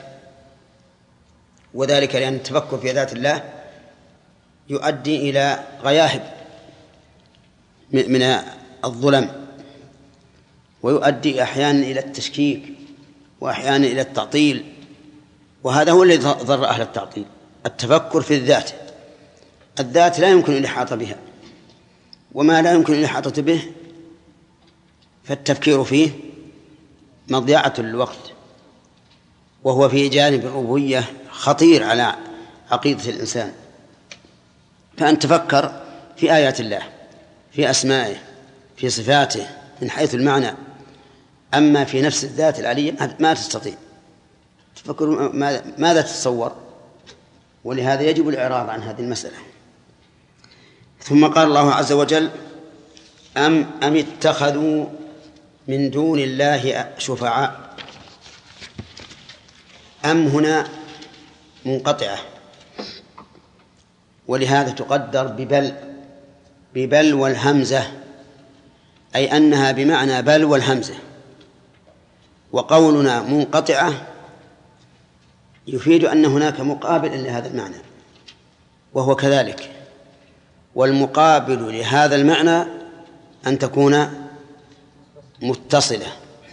وذلك لأن التفكر في ذات الله يؤدي إلى غياهب من الظلم، ويؤدي أحيانا إلى التشكيك وأحيانا إلى التعطيل، وهذا هو الذي ضر أهل التعطيل. التفكر في الذات، الذات لا يمكن الإحاطة بها، وما لا يمكن الإحاطة به فالتفكير فيه مضيعة للوقت، وهو في جانب الربوبية خطير على عقيدة الإنسان. فأن تفكر في آيات الله، في أسمائه، في صفاته من حيث المعنى، أما في نفس الذات العلية ما تستطيع تفكر. ماذا تتصور؟ ولهذا يجب الإعراض عن هذه المسألة. ثم قال الله عز وجل أم, أم اتخذوا من دون الله شفعاء. أم هنا منقطعة، ولهذا تقدر ببل ببل والهمزة، أي أنها بمعنى بل والهمزة. وقولنا منقطعة يفيد أن هناك مقابل لهذا المعنى، وهو كذلك. والمقابل لهذا المعنى أن تكون متصلة،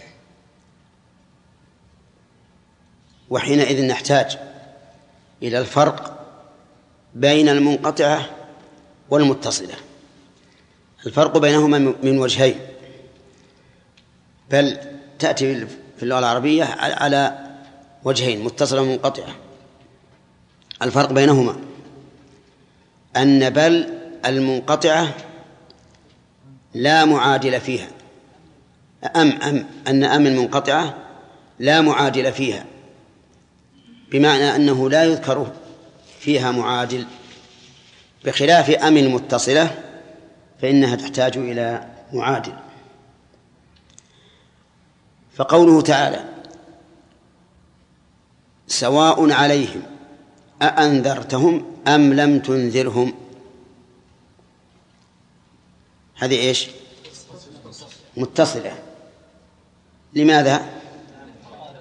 وحينئذ نحتاج إلى الفرق بين المنقطعة والمتصلة. الفرق بينهما من وجهين، بل تأتي في اللغة العربية على وجهين، متصلة ومنقطعة. الفرق بينهما أن بل المنقطعة لا معادل فيها، أم أم أن أم المنقطعة لا معادل فيها، بمعنى أنه لا يذكر فيها معادل، بخلاف أم المتصلة فإنها تحتاج إلى معادل. فقوله تعالى سواء عليهم أأنذرتهم أم لم تنذرهم، هذه إيش؟ متصلة. لماذا؟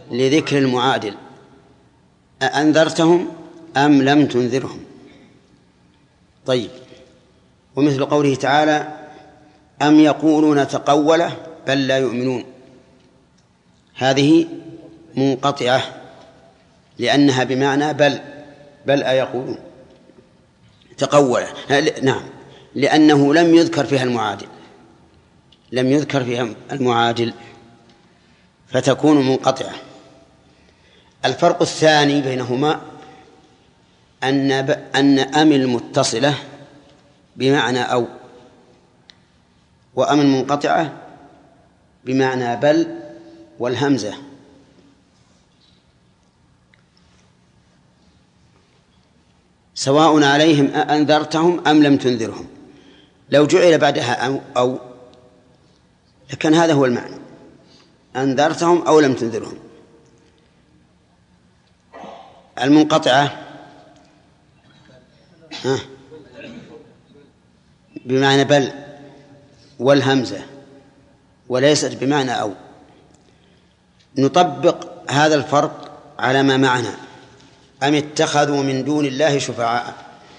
لذكر المعادل أأنذرتهم أم لم تنذرهم. طيب، ومثل قوله تعالى أم يقولون تقوله بل لا يؤمنون، هذه منقطعة لأنها بمعنى بل بل أيقولون تقوله، نعم، لأنه لم يذكر فيها المعادل لم يذكر فيها المعادل فتكون منقطعة. الفرق الثاني بينهما أن أن أم المتصلة بمعنى أو، وأم المنقطعة بمعنى بل والهمزة. سواء عليهم أأنذرتهم أم لم تنذرهم، لو جعل بعدها أو, أو لكن هذا هو المعنى، أنذرتهم أو لم تنذرهم. المنقطعة ها بمعنى بل والهمزة وليست بمعنى أو. نطبق هذا الفرق على ما معنا. أم اتخذوا من دون الله شفعاء،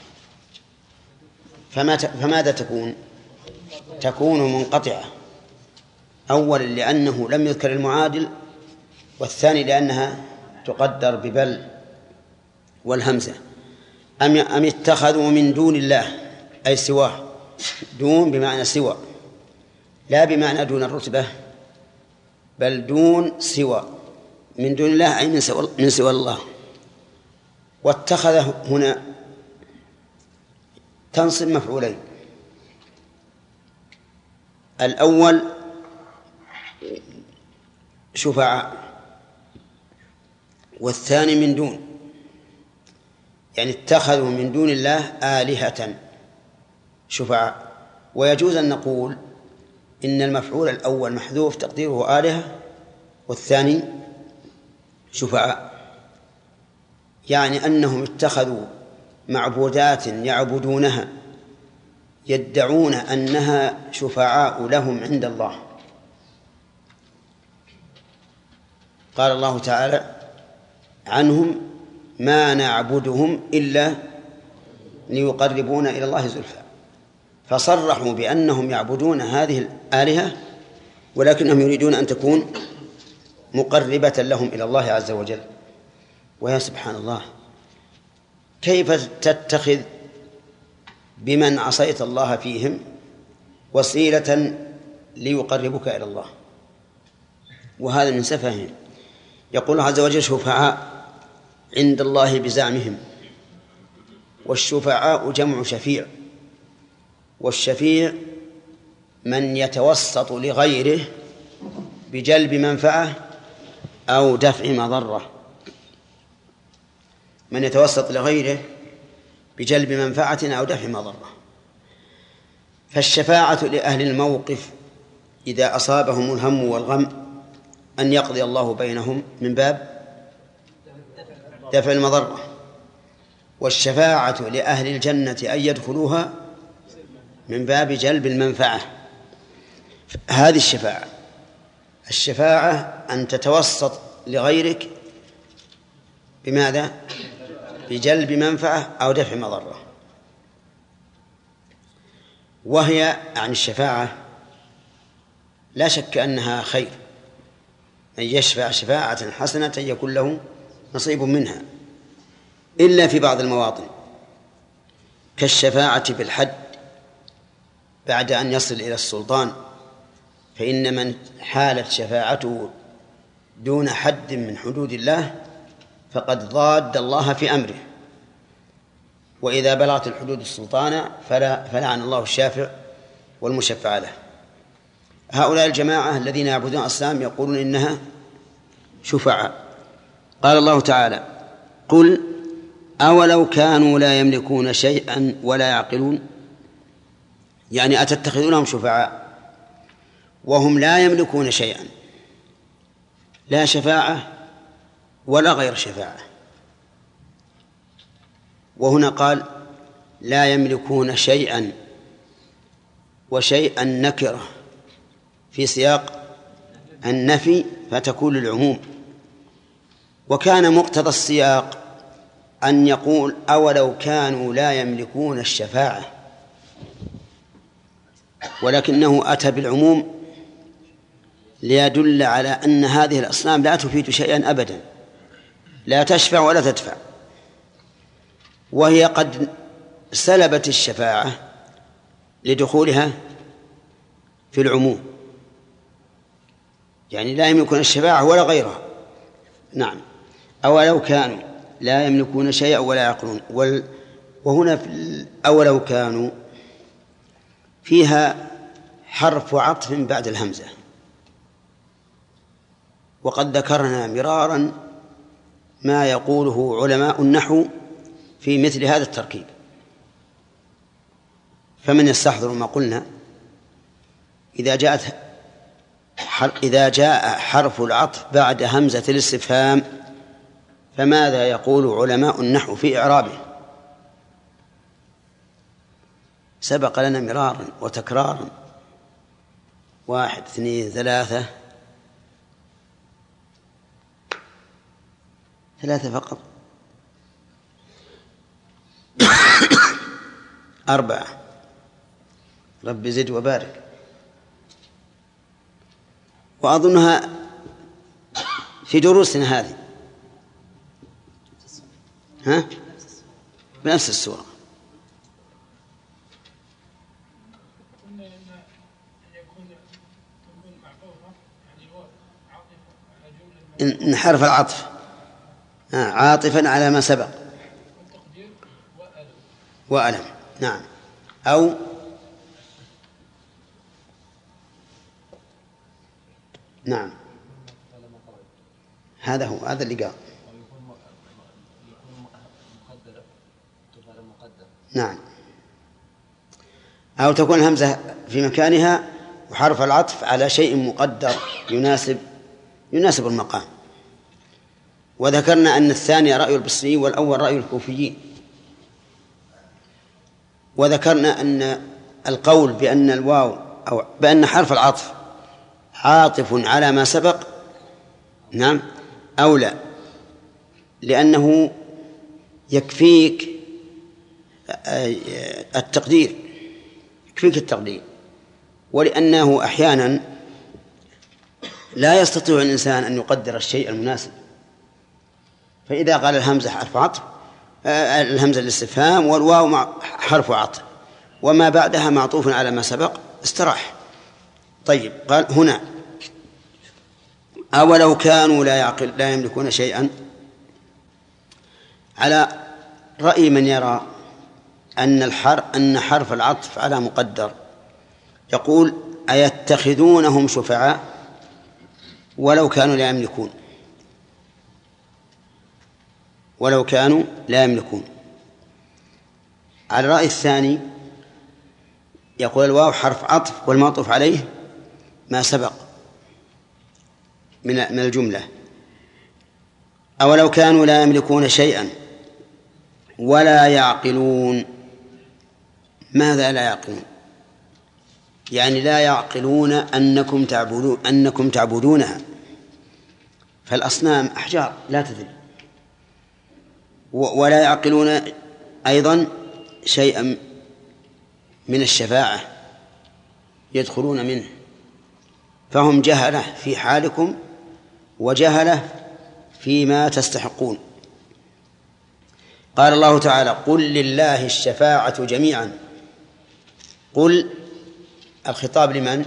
فماذا تكون؟ تكون منقطعة، أولا لأنه لم يذكر المعادل، والثاني لأنها تقدر ببل والهمزة. أم أم اتخذوا من دون الله أي سواه، دون بمعنى سوى لا بمعنى دون الرتبة، بل دون سوى، من دون الله أي من سوى, من سوى الله. واتخذ هنا تنصب مفعولين، الأول شفعاء والثاني من دون، يعني اتخذوا من دون الله آلهة شفعاء. ويجوز أن نقول إن المفعول الأول محذوف تقديره آلهة والثاني شفعاء، يعني أنهم اتخذوا معبودات يعبدونها يدعون أنها شفعاء لهم عند الله. قال الله تعالى عنهم ما نعبدهم إلا ليقربونا إلى الله زلفى، فصرحوا بأنهم يعبدون هذه الآلهة ولكنهم يريدون أن تكون مقربة لهم إلى الله عز وجل. ويا سبحان الله، كيف تتخذ بمن عصيت الله فيهم وسيلة ليقربك إلى الله؟ وهذا من سفههم. يقول الله عز وجل شفعاء عند الله بزعمهم، والشفعاء جمع شفيع، والشفيع من يتوسط لغيره بجلب منفعة أو دفع مضرة، من يتوسط لغيره بجلب منفعة أو دفع مضرة. فالشفاعة لأهل الموقف إذا أصابهم الهم والغم أن يقضي الله بينهم من باب دفع المضرة، والشفاعة لأهل الجنة أن يدخلوها من باب جلب المنفعة. هذه الشفاعة الشفاعة أن تتوسط لغيرك بماذا؟ بجلب منفعة أو دفع مضرة. وهي عن الشفاعة لا شك أنها خير، من يشفع شفاعة حسنة يكون له نصيب منها، إلا في بعض المواطن كالشفاعة بالحد بعد أن يصل إلى السلطان، فإن من حالت شفاعته دون حد من حدود الله فقد ضاد الله في أمره. وإذا بلغت الحدود السلطانة فلا فلعن الله الشافع والمشفع له. هؤلاء الجماعة الذين يعبدون الأصنام يقولون إنها شفعاء. قال الله تعالى قل أولو كانوا لا يملكون شيئا ولا يعقلون، يعني أتتخذونهم شفعاء وهم لا يملكون شيئا، لا شفاعة ولا غير شفاعة. وهنا قال لا يملكون شيئا، وشيئا نكرة في سياق النفي فتكون للعموم، وكان مقتضى السياق أن يقول أولو كانوا لا يملكون الشفاعة، ولكنه أتى بالعموم ليدل على أن هذه الأصنام لا تفيد شيئا أبدا، لا تشفع ولا تدفع، وهي قد سلبت الشفاعة لدخولها في العموم، يعني لا يملكون الشفاعة ولا غيرها. نعم. أولو كانوا لا يملكون شيئا ولا يعقلون، وهنا أولو كانوا فيها حرف عطف بعد الهمزة، وقد ذكرنا مرارا ما يقوله علماء النحو في مثل هذا التركيب، فمن يستحضر ما قلنا إذا جاءت إذا جاء حرف العطف بعد همزة الاستفهام فماذا يقول علماء النحو في إعرابه؟ سبق لنا مرارا وتكرارا، واحد اثنين ثلاثة ثلاثة فقط أربعة، رب زد وبارك. وأظنها في دروسنا هذه ها بنفس السورة. إن حرف العطف عاطفا على ما سبق وألم. نعم. أو نعم هذا هو هذا اللي قال. نعم. أو تكون الهمزة في مكانها وحرف العطف على شيء مقدر يناسب يناسب المقام. وذكرنا أن الثاني رأي البصري والأول رأي الكوفيين. وذكرنا أن القول بأن الواو أو بأن حرف العطف عاطف على ما سبق نعم أولى، لأنه يكفيك التقدير يكفيك التقدير ولأنه أحيانا لا يستطيع الإنسان أن يقدر الشيء المناسب، فإذا قال الهمزة حرف عطف الهمزة الاستفهام والواو حرف عطف وما بعدها معطوف على ما سبق استراح. طيب قال هنا أولو كانوا لا يعقل لا يملكون شيئا، على رأي من يرى أن الحرف أن حرف العطف على مقدر، يقول أيتخذونهم شفعاء ولو كانوا لا يملكون ولو كانوا لا يملكون. على الرأي الثاني يقول الواو حرف عطف والمعطوف عليه ما سبق من من الجملة. أولو كانوا لا يملكون شيئا ولا يعقلون. ماذا لا يعقلون؟ يعني لا يعقلون أنكم تعبدون أنكم تعبدونها، فالأصنام أحجار لا تدري، ولا يعقلون أيضا شيئا من الشفاعة يدخلون منه، فهم جهلة في حالكم وجهلة فيما تستحقون. قال الله تعالى قل لله الشفاعة جميعا. قل الخطاب لمن؟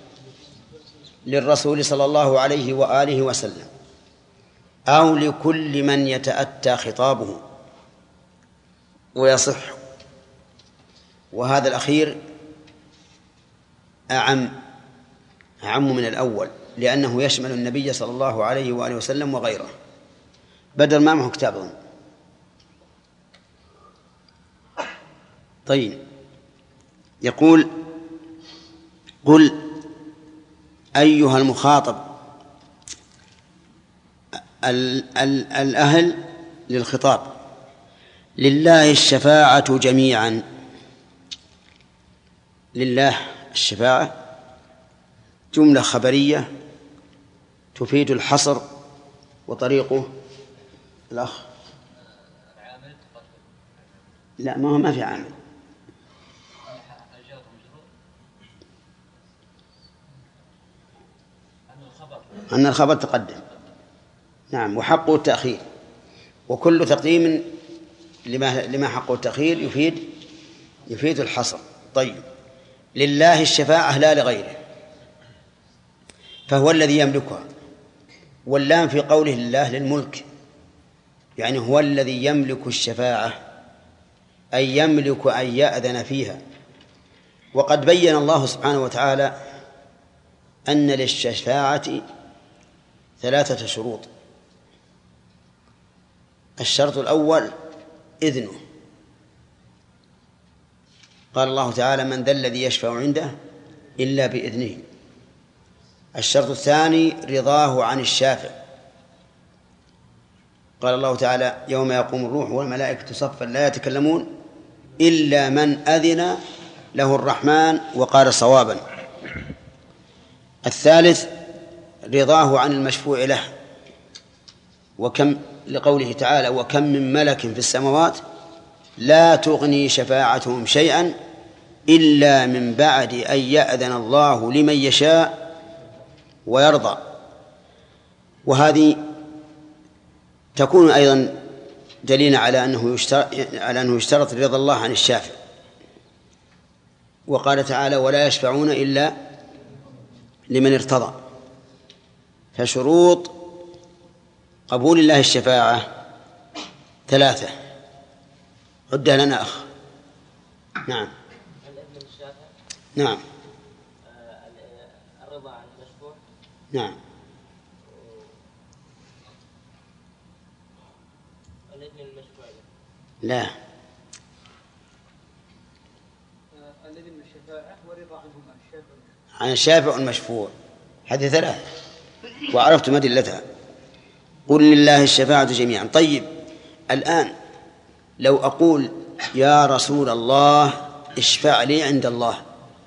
للرسول صلى الله عليه وآله وسلم أو لكل من يتأتى خطابه ويصح، وهذا الأخير أعم أعم من الأول لأنه يشمل النبي صلى الله عليه وآله وسلم وغيره، بدل ما معه كتابهم. طيب يقول قل أيها المخاطب ال ال الأهل للخطاب لله الشفاعة جميعا. لله الشفاعة جملة خبرية تفيد الحصر وطريقه الأخ لا ما هو ما في عامل أن الخبر تقدم. نعم وحقه التأخير، وكل تقديم لما لما حقه التأخير يفيد يفيد الحصر. طيب لله الشفاعة لا لغيره، فهو الذي يملكها، واللام في قوله لله للملك، يعني هو الذي يملك الشفاعة أي يملك أن يأذن فيها. وقد بين الله سبحانه وتعالى أن للشفاعة ثلاثة شروط. الشرط الأول إذنه، قال الله تعالى من ذا الذي يشفع عنده إلا بإذنه. الشرط الثاني رضاه عن الشافع، قال الله تعالى يوم يقوم الروح والملائكة صفا لا يتكلمون إلا من أذن له الرحمن وقال صوابا. الثالث رضاه عن المشفوع له، وكم لقوله تعالى وكم من ملك في السماوات لا تغني شفاعتهم شيئا إلا من بعد أن يأذن الله لمن يشاء ويرضى. وهذه تكون أيضا دليلا على أنه يشترط على أنه يشترط رضا الله عن الشافع. وقال تعالى ولا يشفعون إلا لمن ارتضى. فشروط قبول الله الشفاعة ثلاثة، عدها لنا أخ. نعم نعم الرضا عن المشفوع. نعم الإذن المشفوع لا الذي من الشفاعة ورضا عنهما الشافع عن الشافع المشفوع. هذه ثلاثة وعرفتم أدلتها. قل لله الشفاعة جميعا. طيب الآن لو أقول يا رسول الله اشفع لي عند الله،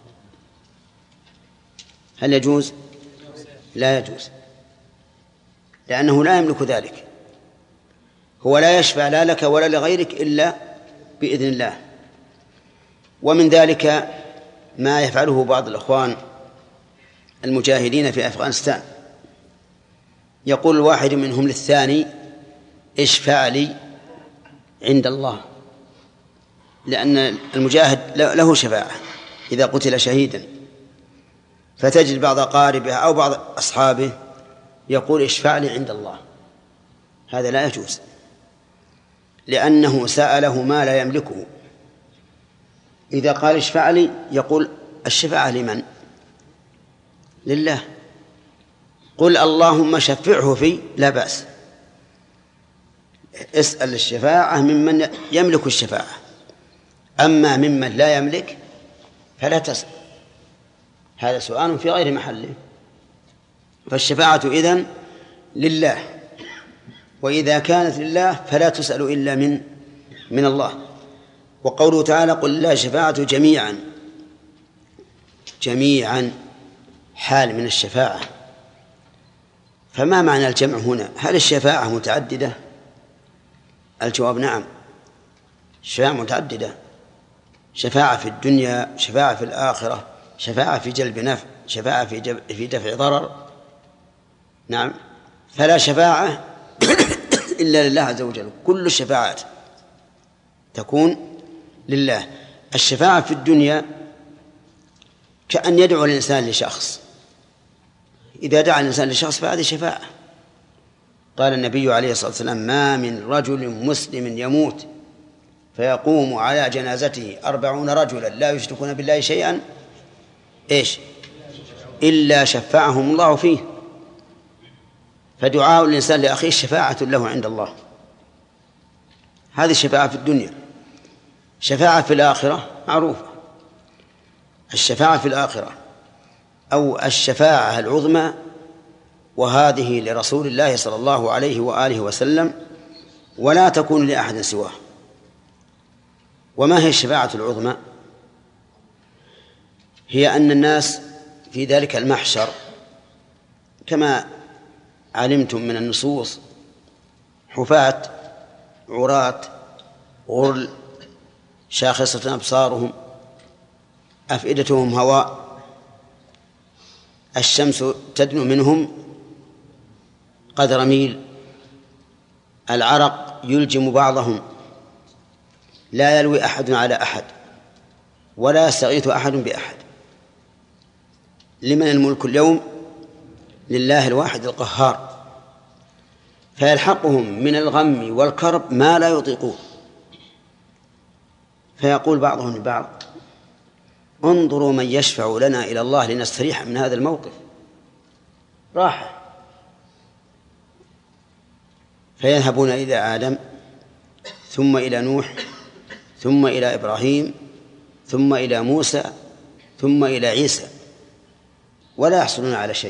هل يجوز؟ لا يجوز، لأنه لا يملك ذلك. هو لا يشفع لا لك ولا لغيرك إلا بإذن الله. ومن ذلك ما يفعله بعض الأخوان المجاهدين في أفغانستان، يقول الواحد منهم للثاني اشفع لي عند الله، لأن المجاهد له شفاعة إذا قتل شهيدا، فتجد بعض أقاربه أو بعض أصحابه يقول اشفع لي عند الله. هذا لا يجوز، لأنه سأله ما لا يملكه. إذا قال اشفع لي يقول الشفاعة لمن؟ لله. قل اللهم شفعه في، لا بأس، اسأل الشفاعة ممن يملك الشفاعة. أما ممن لا يملك فلا تسأل، هذا سؤال في غير محله. فالشفاعة إذن لله، وإذا كانت لله فلا تسأل إلا من من الله. وقوله تعالى قل لله الشفاعة جميعا، جميعا حال من الشفاعة. فما معنى الجمع هنا؟ هل الشفاعة متعددة؟ الجواب نعم، الشفاعة متعددة، شفاعة في الدنيا، شفاعة في الآخرة، شفاعة في جلب نفع، شفاعة في, جب... في دفع ضرر. نعم، فلا شفاعة إلا لله عز وجل. كل الشفاعات تكون لله. الشفاعة في الدنيا كأن يدعو الإنسان لشخص، إذا دعا الإنسان لشخص فهذه شفاعة. قال النبي عليه الصلاة والسلام ما من رجل مسلم يموت فيقوم على جنازته أربعون رجلا لا يشركون بالله شيئا إيش إلا شفعهم الله فيه. فدعاء الإنسان لأخيه شفاعة له عند الله. هذه الشفاعة في الدنيا. شفاعة في الآخرة معروفة، الشفاعة في الآخرة أو الشفاعة العظمى، وهذه لرسول الله صلى الله عليه وآله وسلم ولا تكون لأحد سواه. وما هي الشفاعة العظمى؟ هي أن الناس في ذلك المحشر كما علمتم من النصوص حفاة عراة غرل شاخصة أبصارهم أفئدتهم هواء، الشمس تدنو منهم قدر ميل، العرق يلجم بعضهم، لا يلوي أحد على أحد ولا يستغيث أحد بأحد. لمن الملك اليوم؟ لله الواحد القهار، فيلحقهم من الغم والكرب ما لا يطيقون، فيقول بعضهم لبعض انظروا من يشفع لنا إلى الله لنستريح من هذا الموقف راحة. فيذهبون إلى آدم ثم إلى نوح ثم إلى إبراهيم ثم إلى موسى ثم إلى عيسى ولا يحصلون على شيء،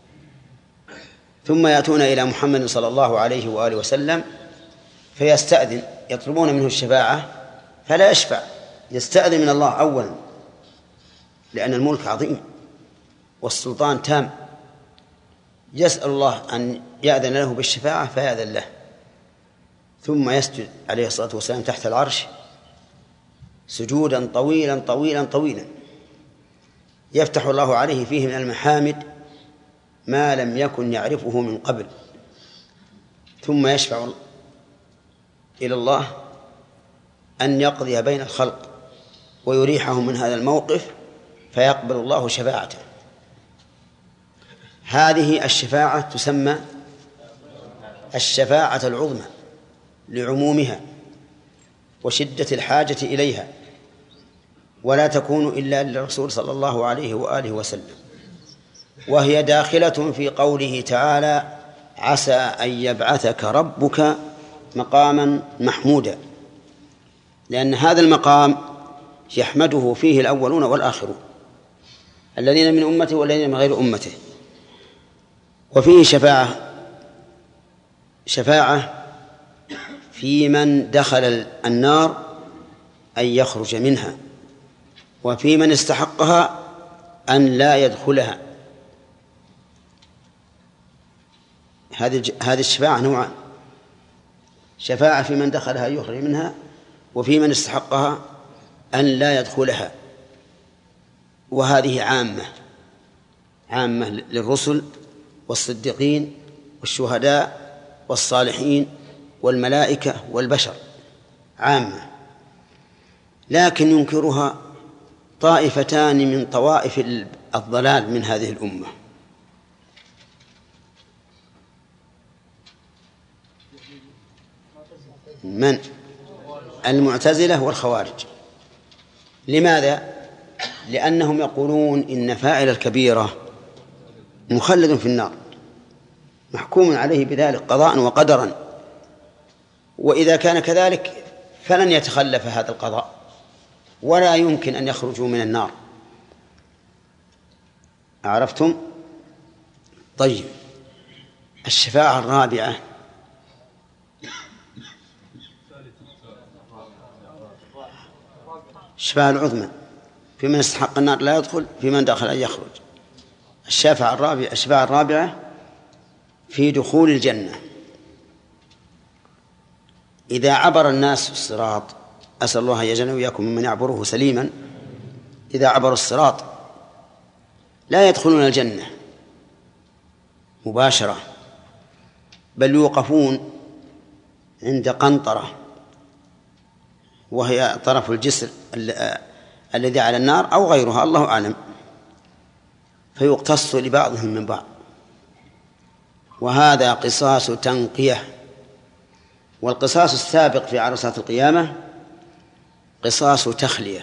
ثم يأتون إلى محمد صلى الله عليه وآله وسلم فيستأذن، يطلبون منه الشفاعة فلا يشفع، يستأذن من الله أولا لأن الملك عظيم والسلطان تام، يسأل الله أن يأذن له بالشفاعة فيأذن له، ثم يسجد عليه الصلاة والسلام تحت العرش سجودا طويلا طويلا طويلا يفتح الله عليه فيه من المحامد ما لم يكن يعرفه من قبل، ثم يشفع إلى الله أن يقضي بين الخلق ويريحهم من هذا الموقف فيقبل الله شفاعته. هذه الشفاعة تسمى الشفاعة العظمى لعمومها وشدة الحاجة إليها، ولا تكون إلا للرسول صلى الله عليه وآله وسلم، وهي داخلة في قوله تعالى عسى أن يبعثك ربك مقاما محمودا، لأن هذا المقام يحمده فيه الأولون والآخرون الذين من أمته والذين من غير أمته. وفيه شفاعة شفاعة في من دخل النار أن يخرج منها، وفي من استحقها أن لا يدخلها. هذه هذه الشفاعة نوعان: شفاعة في من دخلها يخرج منها، وفي من استحقها أن لا يدخلها. وهذه عامة عامة للرسل والصديقين والشهداء والصالحين والملائكة والبشر عامة، لكن ينكرها طائفتان من طوائف الضلال من هذه الأمة. من؟ المعتزلة والخوارج. لماذا؟ لأنهم يقولون إن فاعل الكبيرة مخلد في النار محكوم عليه بذلك قضاء وقدرا، وإذا كان كذلك فلن يتخلف هذا القضاء ولا يمكن أن يخرجوا من النار. عرفتم؟ طيب، الشفاعة الرابعة الشفاعة العظمى في من استحق النار لا يدخل، في من دخل أن يخرج. الشفاعة الرابعة الشفاعة الرابعة في دخول الجنة. إذا عبر الناس الصراط، أسأل الله يجعلنا وإياكم ممن يعبره سليما، إذا عبروا الصراط لا يدخلون الجنة مباشرة، بل يوقفون عند قنطرة وهي طرف الجسر الذي على النار أو غيرها الله أعلم، فيقتص لبعضهم من بعض، وهذا قصاص تنقية. والقصاص السابق في عرصات القيامة قصاص تخلية،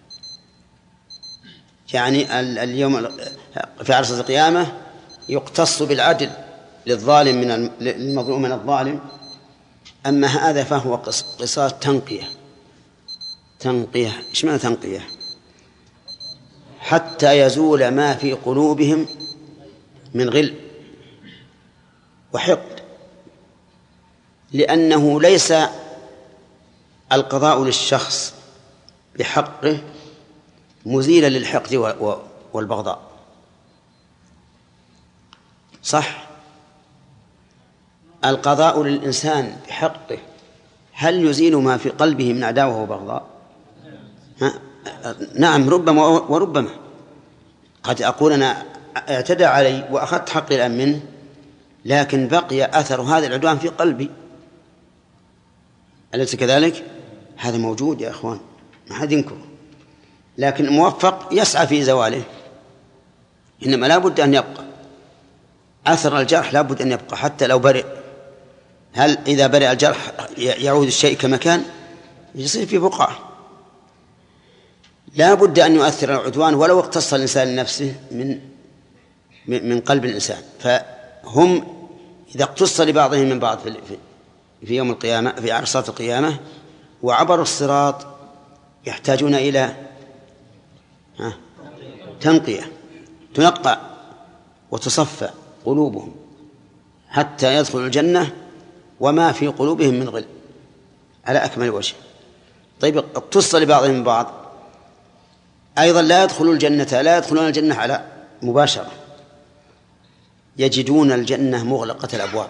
يعني اليوم في عرصات القيامة يقتص بالعدل للظالم من المظلوم من الظالم، أما هذا فهو قصاص تنقية. تنقية إيش معنى تنقية؟ حتى يزول ما في قلوبهم من غل وحقد، لأنه ليس القضاء للشخص بحقه مزيلا للحقد والبغضاء، صح؟ القضاء للإنسان بحقه هل يزيل ما في قلبه من عداوة وبغضاء؟ نعم، ربما وربما. قد أقول أنا اعتدى علي وأخذت حقي الآن منه، لكن بقي أثر هذا العدوان في قلبي، أليس كذلك؟ هذا موجود يا أخوان، ما حد ينكره، لكن الموفق يسعى في زواله. إنما لا بد أن يبقى أثر الجرح، لا بد أن يبقى حتى لو برئ. هل إذا برئ الجرح يعود الشيء كما كان؟ يصير في بقعة. لا بد أن يؤثر العدوان ولو اقتص الإنسان لنفسه من من قلب الإنسان. فهم إذا اقتص لبعضهم من بعض في يوم القيامة، في عرصات القيامة، وعبروا الصراط، يحتاجون إلى تنقية، تنقى وتصفى قلوبهم حتى يدخلوا الجنة وما في قلوبهم من غل على أكمل وجه. طيب اقتص لبعضهم من بعض، أيضا لا يدخلوا الجنة لا يدخلون الجنة على مباشرة، يجدون الجنة مغلقة الأبواب،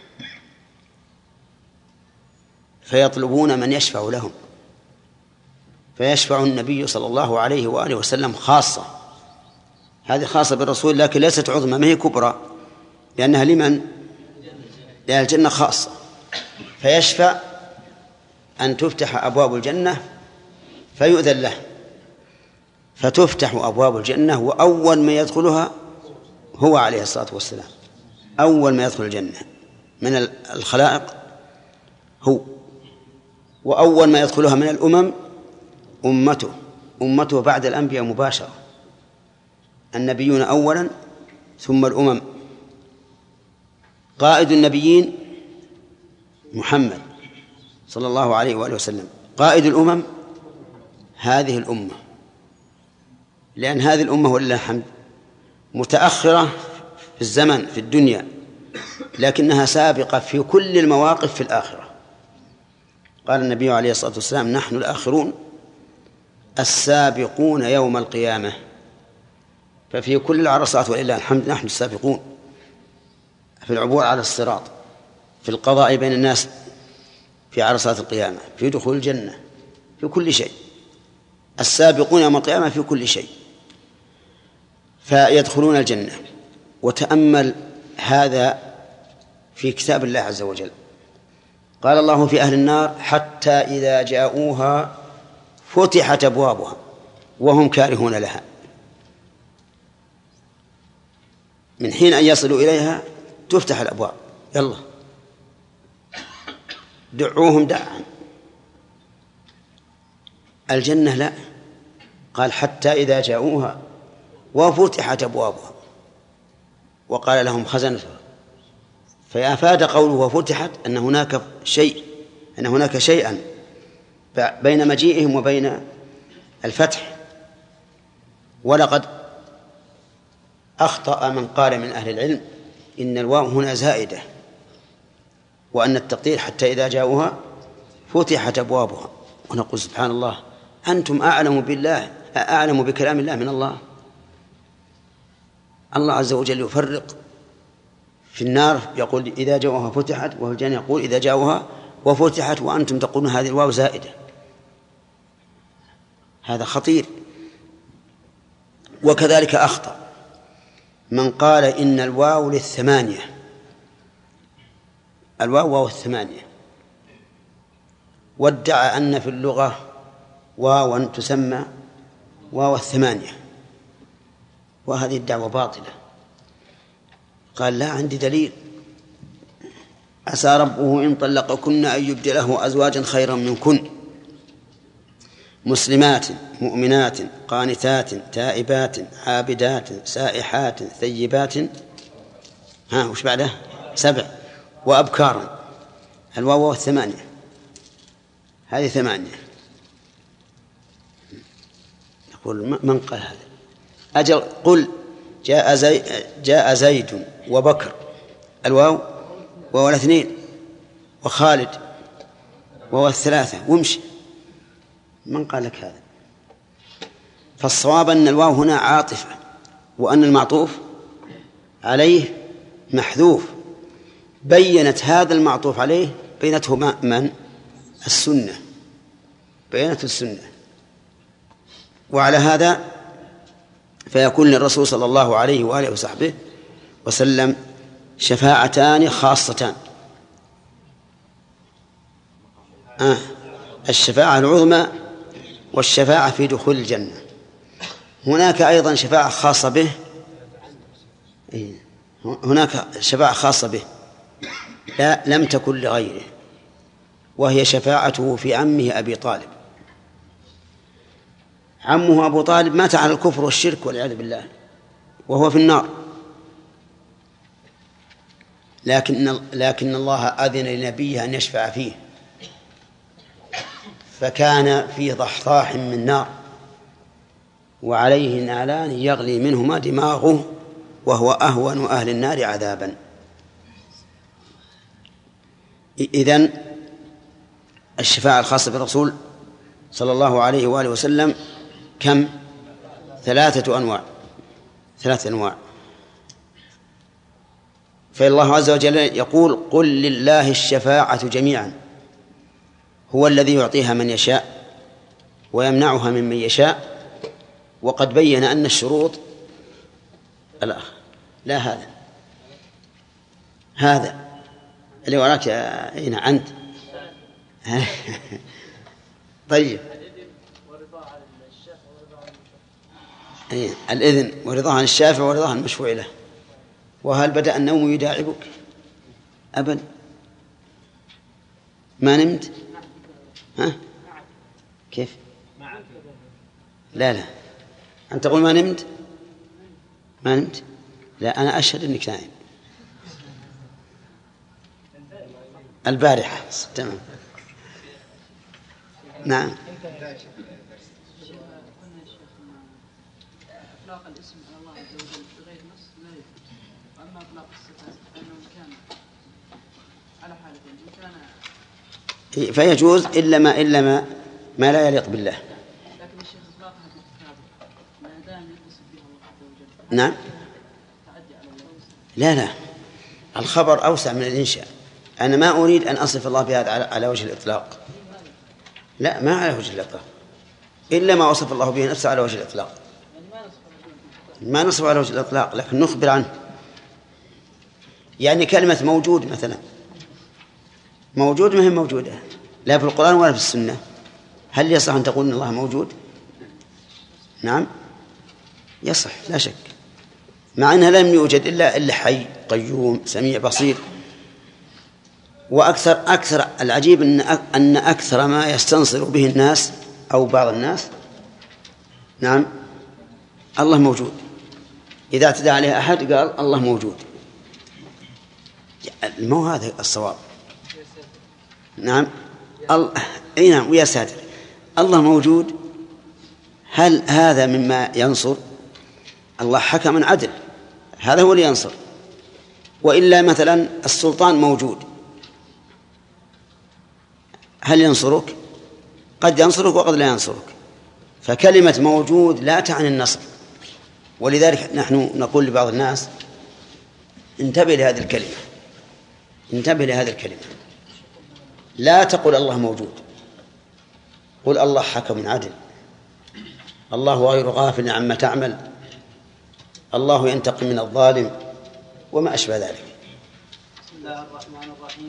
فيطلبون من يشفع لهم، فيشفع النبي صلى الله عليه وآله وسلم خاصة. هذه خاصة بالرسول، لكن ليست عظمى، ما هي كبرى، لأنها لمن؟ لأهل الجنة خاصة. فيشفع أن تفتح أبواب الجنة فيؤذن له، فتفتح أبواب الجنة، وأول ما يدخلها هو عليه الصلاة والسلام. أول ما يدخل الجنة من الخلائق هو، وأول ما يدخلها من الأمم أمته أمته بعد الأنبياء مباشرة، النبيون أولا ثم الأمم. قائد النبيين محمد صلى الله عليه وآله وسلم، قائد الأمم هذه الأمة، لأن هذه الأمة ولله الحمد متأخرة في الزمن في الدنيا، لكنها سابقة في كل المواقف في الآخرة. قال النبي عليه الصلاة والسلام: نحن الآخرون السابقون يوم القيامة. ففي كل العرصات ولله الحمد نحن السابقون، في العبور على الصراط، في القضاء بين الناس في عرصات القيامة، في دخول الجنة، في كل شيء السابقون يوم القيامة في كل شيء. فيدخلون الجنة. وتأمل هذا في كتاب الله عز وجل، قال الله في أهل النار: حتى إذا جاءوها فتحت أبوابها وهم كارهون لها. من حين أن يصلوا إليها تفتح الأبواب، يلا دعوهم دعا. الجنة لا، قال: حتى إذا جاءوها وفتحت أبوابها وقال لهم خزنتها. فأفاد قوله وفتحت أن هناك شيء أن هناك شيئا بين مجيئهم وبين الفتح. ولقد أخطأ من قال من أهل العلم إن الواو هنا زائدة، وأن التقدير حتى إذا جاءوها فتحت أبوابها. ونقول سبحان الله، أنتم أعلم بالله أعلم بكلام الله من الله. الله عز وجل يفرق في النار يقول إذا جاءوها فتحت، وفي الجنة يقول إذا جاءوها وفتحت، وأنتم تقولون هذه الواو زائدة. هذا خطير. وكذلك أخطأ من قال إن الواو للثمانية، الواو واو الثمانية، وادعى أن في اللغة واوا تسمى واو الثمانية، وهذه الدعوة باطلة. قال: لا عندي دليل، عسى ربه إن طلقكن أن يبدله أزواجا خيرا منكن مسلمات مؤمنات قانتات تائبات عابدات سائحات ثيبات، ها وش بعده؟ سبع، وأبكارا. الواو الثمانية، هذه ثمانية. يقول: من قال هذا؟ أجل قل جاء زي جاء زيد وبكر، الواو واو الاثنين، وخالد واو الثلاثة، وامشي. من قال لك هذا؟ فالصواب أن الواو هنا عاطفة، وأن المعطوف عليه محذوف، بينت هذا المعطوف عليه بينته من؟ السنة، بينته السنة. وعلى هذا فيكون للرسول صلى الله عليه وآله وصحبه وسلم شفاعتان خاصتان. آه. الشفاعة العظمى والشفاعة في دخول الجنة. هناك أيضا شفاعة خاصة به، هناك شفاعة خاصة به لا لم تكن لغيره، وهي شفاعته في عمه أبي طالب. عمه أبو طالب مات على الكفر والشرك والعياذ بالله وهو في النار، لكن لكن الله أذن لنبيه أن يشفع فيه، فكان في ضحضاح من نار وعليه نعلان يغلي منهما دماغه وهو أهون أهل النار عذابا. إذن الشفاعة الخاصة بالرسول صلى الله عليه وآله وسلم كم؟ ثلاثة أنواع، ثلاثة أنواع. فالله عز وجل يقول: قل لله الشفاعة جميعا، هو الذي يعطيها من يشاء ويمنعها ممن يشاء. وقد بين أن الشروط لا, لا هذا هذا اللي وراك أين أنت؟ طيب، الإذن ورضاه عن الشافع ورضاه عن المشفوع له. وهل بدأ النوم يداعبك؟ أبدا، ما نمت؟ ها؟ كيف؟ لا لا، أنت تقول ما نمت؟ ما نمت؟ لا، أنا أشهد أنك نائم البارحة. تمام، نعم. إطلاق الاسم على الله عز وجل بغير نص لا يجوز، وأما إطلاق الصفات فإنه كان على حالتين، إن كان فيجوز إلا ما إلا ما ما لا يليق بالله. لكن الشيخ إطلاقها بالكتاب ما دام يتصف به الله عز وجل. نعم. تعدي على الله. لا لا، الخبر أوسع من الإنشاء. أنا ما أريد أن أصف الله بهذا على وجه الإطلاق، لا، ما على وجه الإطلاق، إلا ما وصف الله به نفسه على وجه الإطلاق. ما نصف على وجه الإطلاق، لكن نخبر عنه. يعني كلمة موجود مثلا، موجود ما هي موجودة لا في القرآن ولا في السنة. هل يصح أن تقول إن الله موجود؟ نعم يصح لا شك، مع أنها لم يوجد إلا إلا حي قيوم سميع بصير. وأكثر أكثر العجيب أن أن أكثر ما يستنصر به الناس أو بعض الناس نعم الله موجود. إذا اعتدى عليه أحد قال الله موجود، مو هذا الصواب. نعم الله، أي نعم، ويا ساتر، الله موجود. هل هذا مما ينصر؟ الله حكم عدل، هذا هو اللي ينصر. وإلا مثلا السلطان موجود، هل ينصرك؟ قد ينصرك وقد لا ينصرك. فكلمة موجود لا تعني النصر. ولذلك نحن نقول لبعض الناس: انتبه لهذه الكلمة، انتبه لهذه الكلمة، لا تقل الله موجود، قل الله حكم عدل، الله غير غافل عما تعمل، الله ينتقم من الظالم، وما أشبه ذلك. بسم الله الرحمن الرحيم.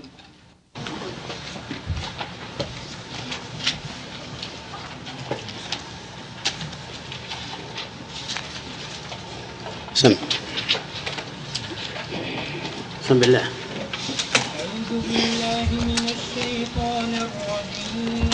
سم سم بالله. أعوذ بالله من الشيطان الرجيم.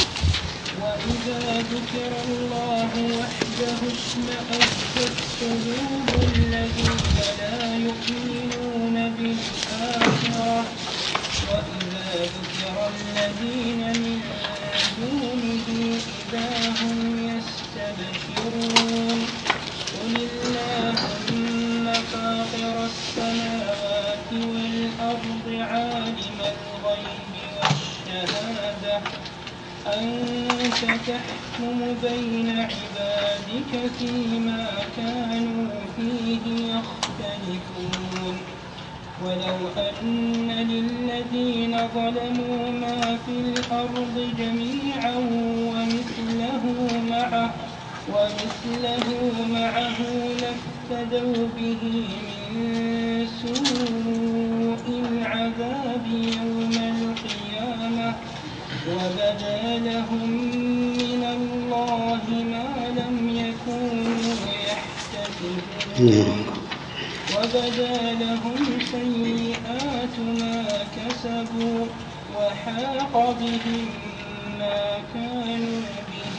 وإذا ذكر الله وحده اشمأزت قلوب الذين لا يؤمنون بالآخرة وإذا ذكر الذين من دونه إذا هم يستبشرون. قل اللهم فاطر السماوات والأرض عالم الغيب والشهادة أنت تحكم بين عبادك فيما كانوا فيه يختلفون ولو أن للذين ظلموا ما في الأرض جميعا ومثله معه ومثله معه لافتدوا به من سوء العذاب يوم القيامة وبدا لهم من الله ما لم يكونوا يحتسبون وبدا لهم سيئات ما كسبوا وحاق بهم ما كانوا به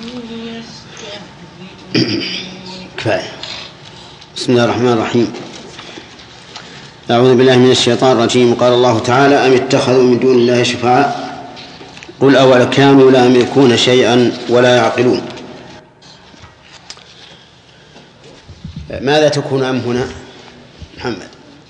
يستهزئون. كفاية. بسم الله الرحمن الرحيم. أعوذ بالله من الشيطان الرجيم. قال الله تعالى: أم اتخذوا من دون الله شفعاء قل أول كانوا لا يملكون شيئا ولا يعقلون. ماذا تكون أم هنا محمد؟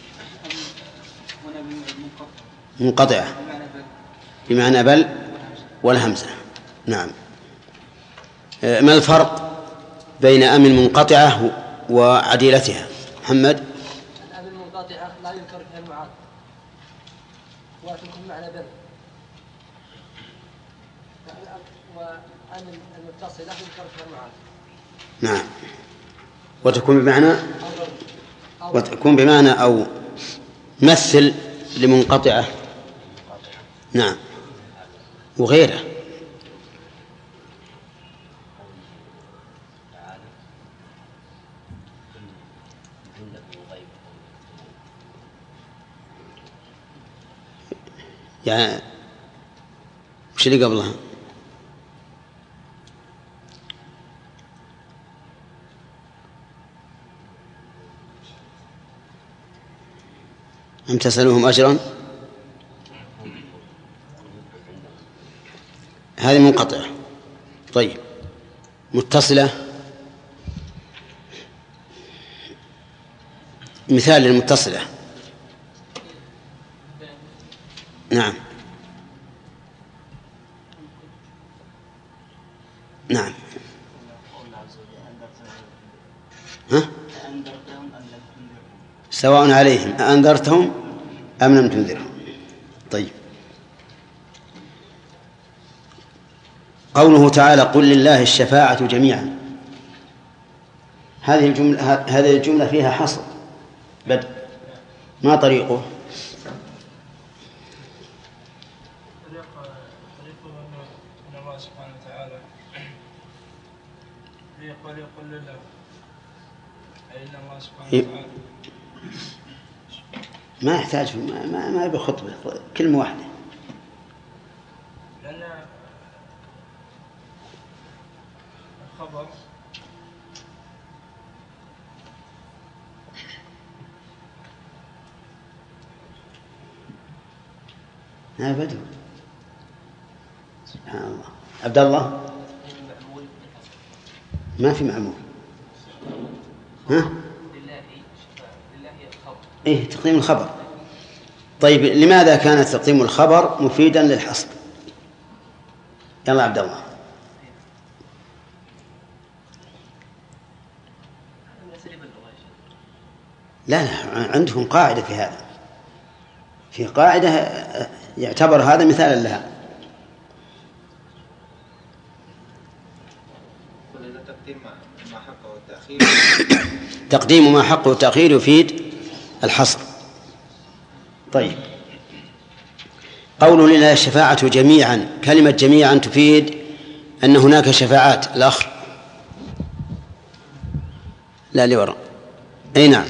منقطعة بمعنى بل والهمزة. نعم. ما الفرق بين أم المنقطعة وعديلتها محمد؟ الأم المنقطعة لا يذكر فيها المعاد وتكون معنى بل، وأم المتصلة يذكر فيها المعاد. نعم. وتكون بمعنى وتكون بمعنى أو مثل لمنقطعة. نعم. وغيره. يعني وش اللي قبلها؟ أم تسألوهم أجرا؟ هذه منقطعة. طيب متصلة. مثال للمتصلة. نعم. نعم. ها؟ سواء عليهم أأنذرتهم أم لم تنذرهم. طيب. قوله تعالى: قل لله الشفاعة جميعا. هذه الجملة هذه الجملة فيها حصر بدء. ما طريقه؟ طريقه أن الله سبحانه وتعالى يقول يقول لله أي أن الله سبحانه وتعالى ما يحتاج ما ما, ما بخطبة كلمة واحدة. لأن الخبر ما بدو. سبحان الله. عبد الله ما في معمول. ها؟ إيه تقديم الخبر. طيب لماذا كان تقديم الخبر مفيدا للحصر؟ يلا عبد الله. لا لا عندهم قاعدة في هذا. في قاعدة يعتبر هذا مثالا لها. تقديم ما حقه التأخير يفيد الحصر. طيب قوله لله الشفاعة جميعا، كلمة جميعا تفيد أن هناك شفاعات. الأخ لا لورا. أي نعم.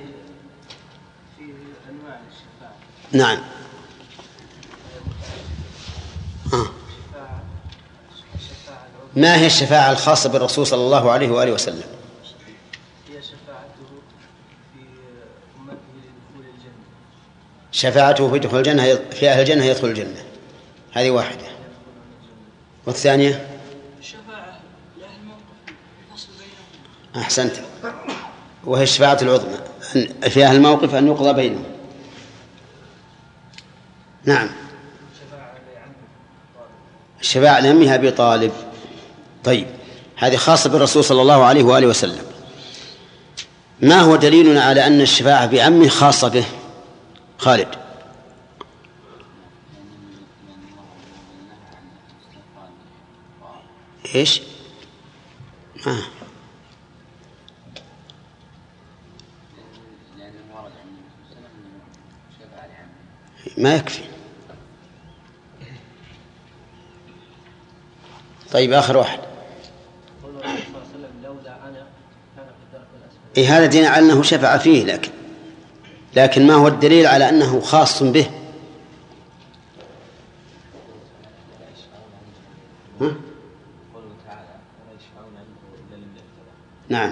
نعم. آه. ما هي الشفاعة الخاصة بالرسول صلى الله عليه وآله وسلم؟ هي شفاعته في أمته لدخول الجنة. شفاعته في دخول الجنة في أهل الجنة يدخل الجنة. هذه واحدة. والثانية الشفاعة لأهل الموقف الفصل بينهم. أحسنت. وهي الشفاعة العظمى في أهل الموقف أن يقضى بينهم. نعم. الشفاعة لأمها أبي طالب. طيب هذه خاصة بالرسول صلى الله عليه وآله وسلم. ما هو دليلنا على أن الشفاعة بعمه خاصة به؟ خالد. إيش؟ آه. ما يكفي. طيب آخر واحد. إيه هذا دين على أنه شفع فيه، لكن لكن ما هو الدليل على أنه خاص به؟ ها؟ نعم،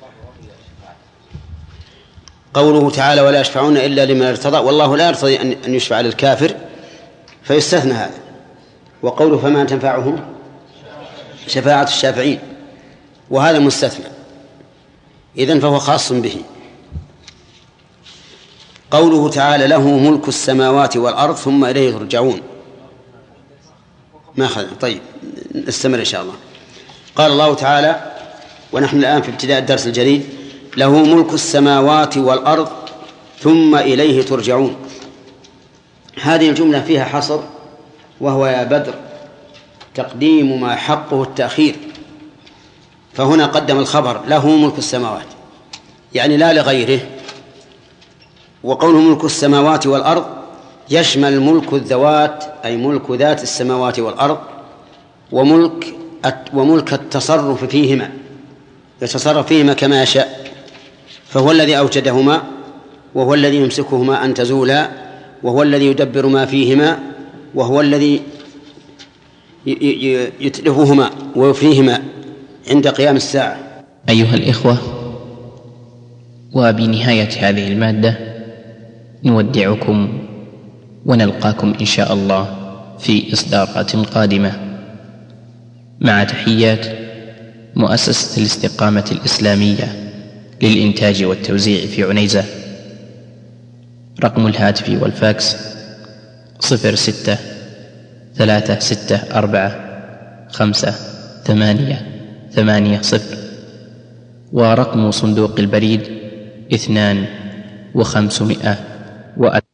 قوله تعالى ولا يشفعون إلا لمن ارتضى، والله لا يرتضي أن يشفع للكافر فيستثنى هذا. وقوله فما تنفعهم شفاعة الشافعين، وهذا مستثنى، إذن فهو خاص به. قوله تعالى له ملك السماوات والأرض ثم إليه ترجعون، ما أخذ. طيب نستمر إن شاء الله. قال الله تعالى ونحن الآن في ابتداء الدرس الجديد له ملك السماوات والأرض ثم إليه ترجعون. هذه الجملة فيها حصر، وهو يا بدر تقديم ما حقه التأخير، فهنا قدم الخبر له ملك السماوات يعني لا لغيره. وقوله ملك السماوات والأرض يشمل ملك الذوات أي ملك ذات السماوات والأرض، وملك وملك التصرف فيهما، يتصرف فيهما كما يشاء، فهو الذي أوجدهما وهو الذي يمسكهما أن تزولا، وهو الذي يدبر ما فيهما، وهو الذي يتلفهما ويفنيهما عند قيام الساعة. أيها الإخوة، وبنهاية هذه المادة نودعكم ونلقاكم إن شاء الله في إصدارات قادمة، مع تحيات مؤسسة الاستقامة الإسلامية للإنتاج والتوزيع في عنيزة. رقم الهاتف والفاكس صفر ستة ثلاثة ستة أربعة خمسة ثمانية ثمانية صفر، ورقم صندوق البريد اثنان وخمسمائة وألف.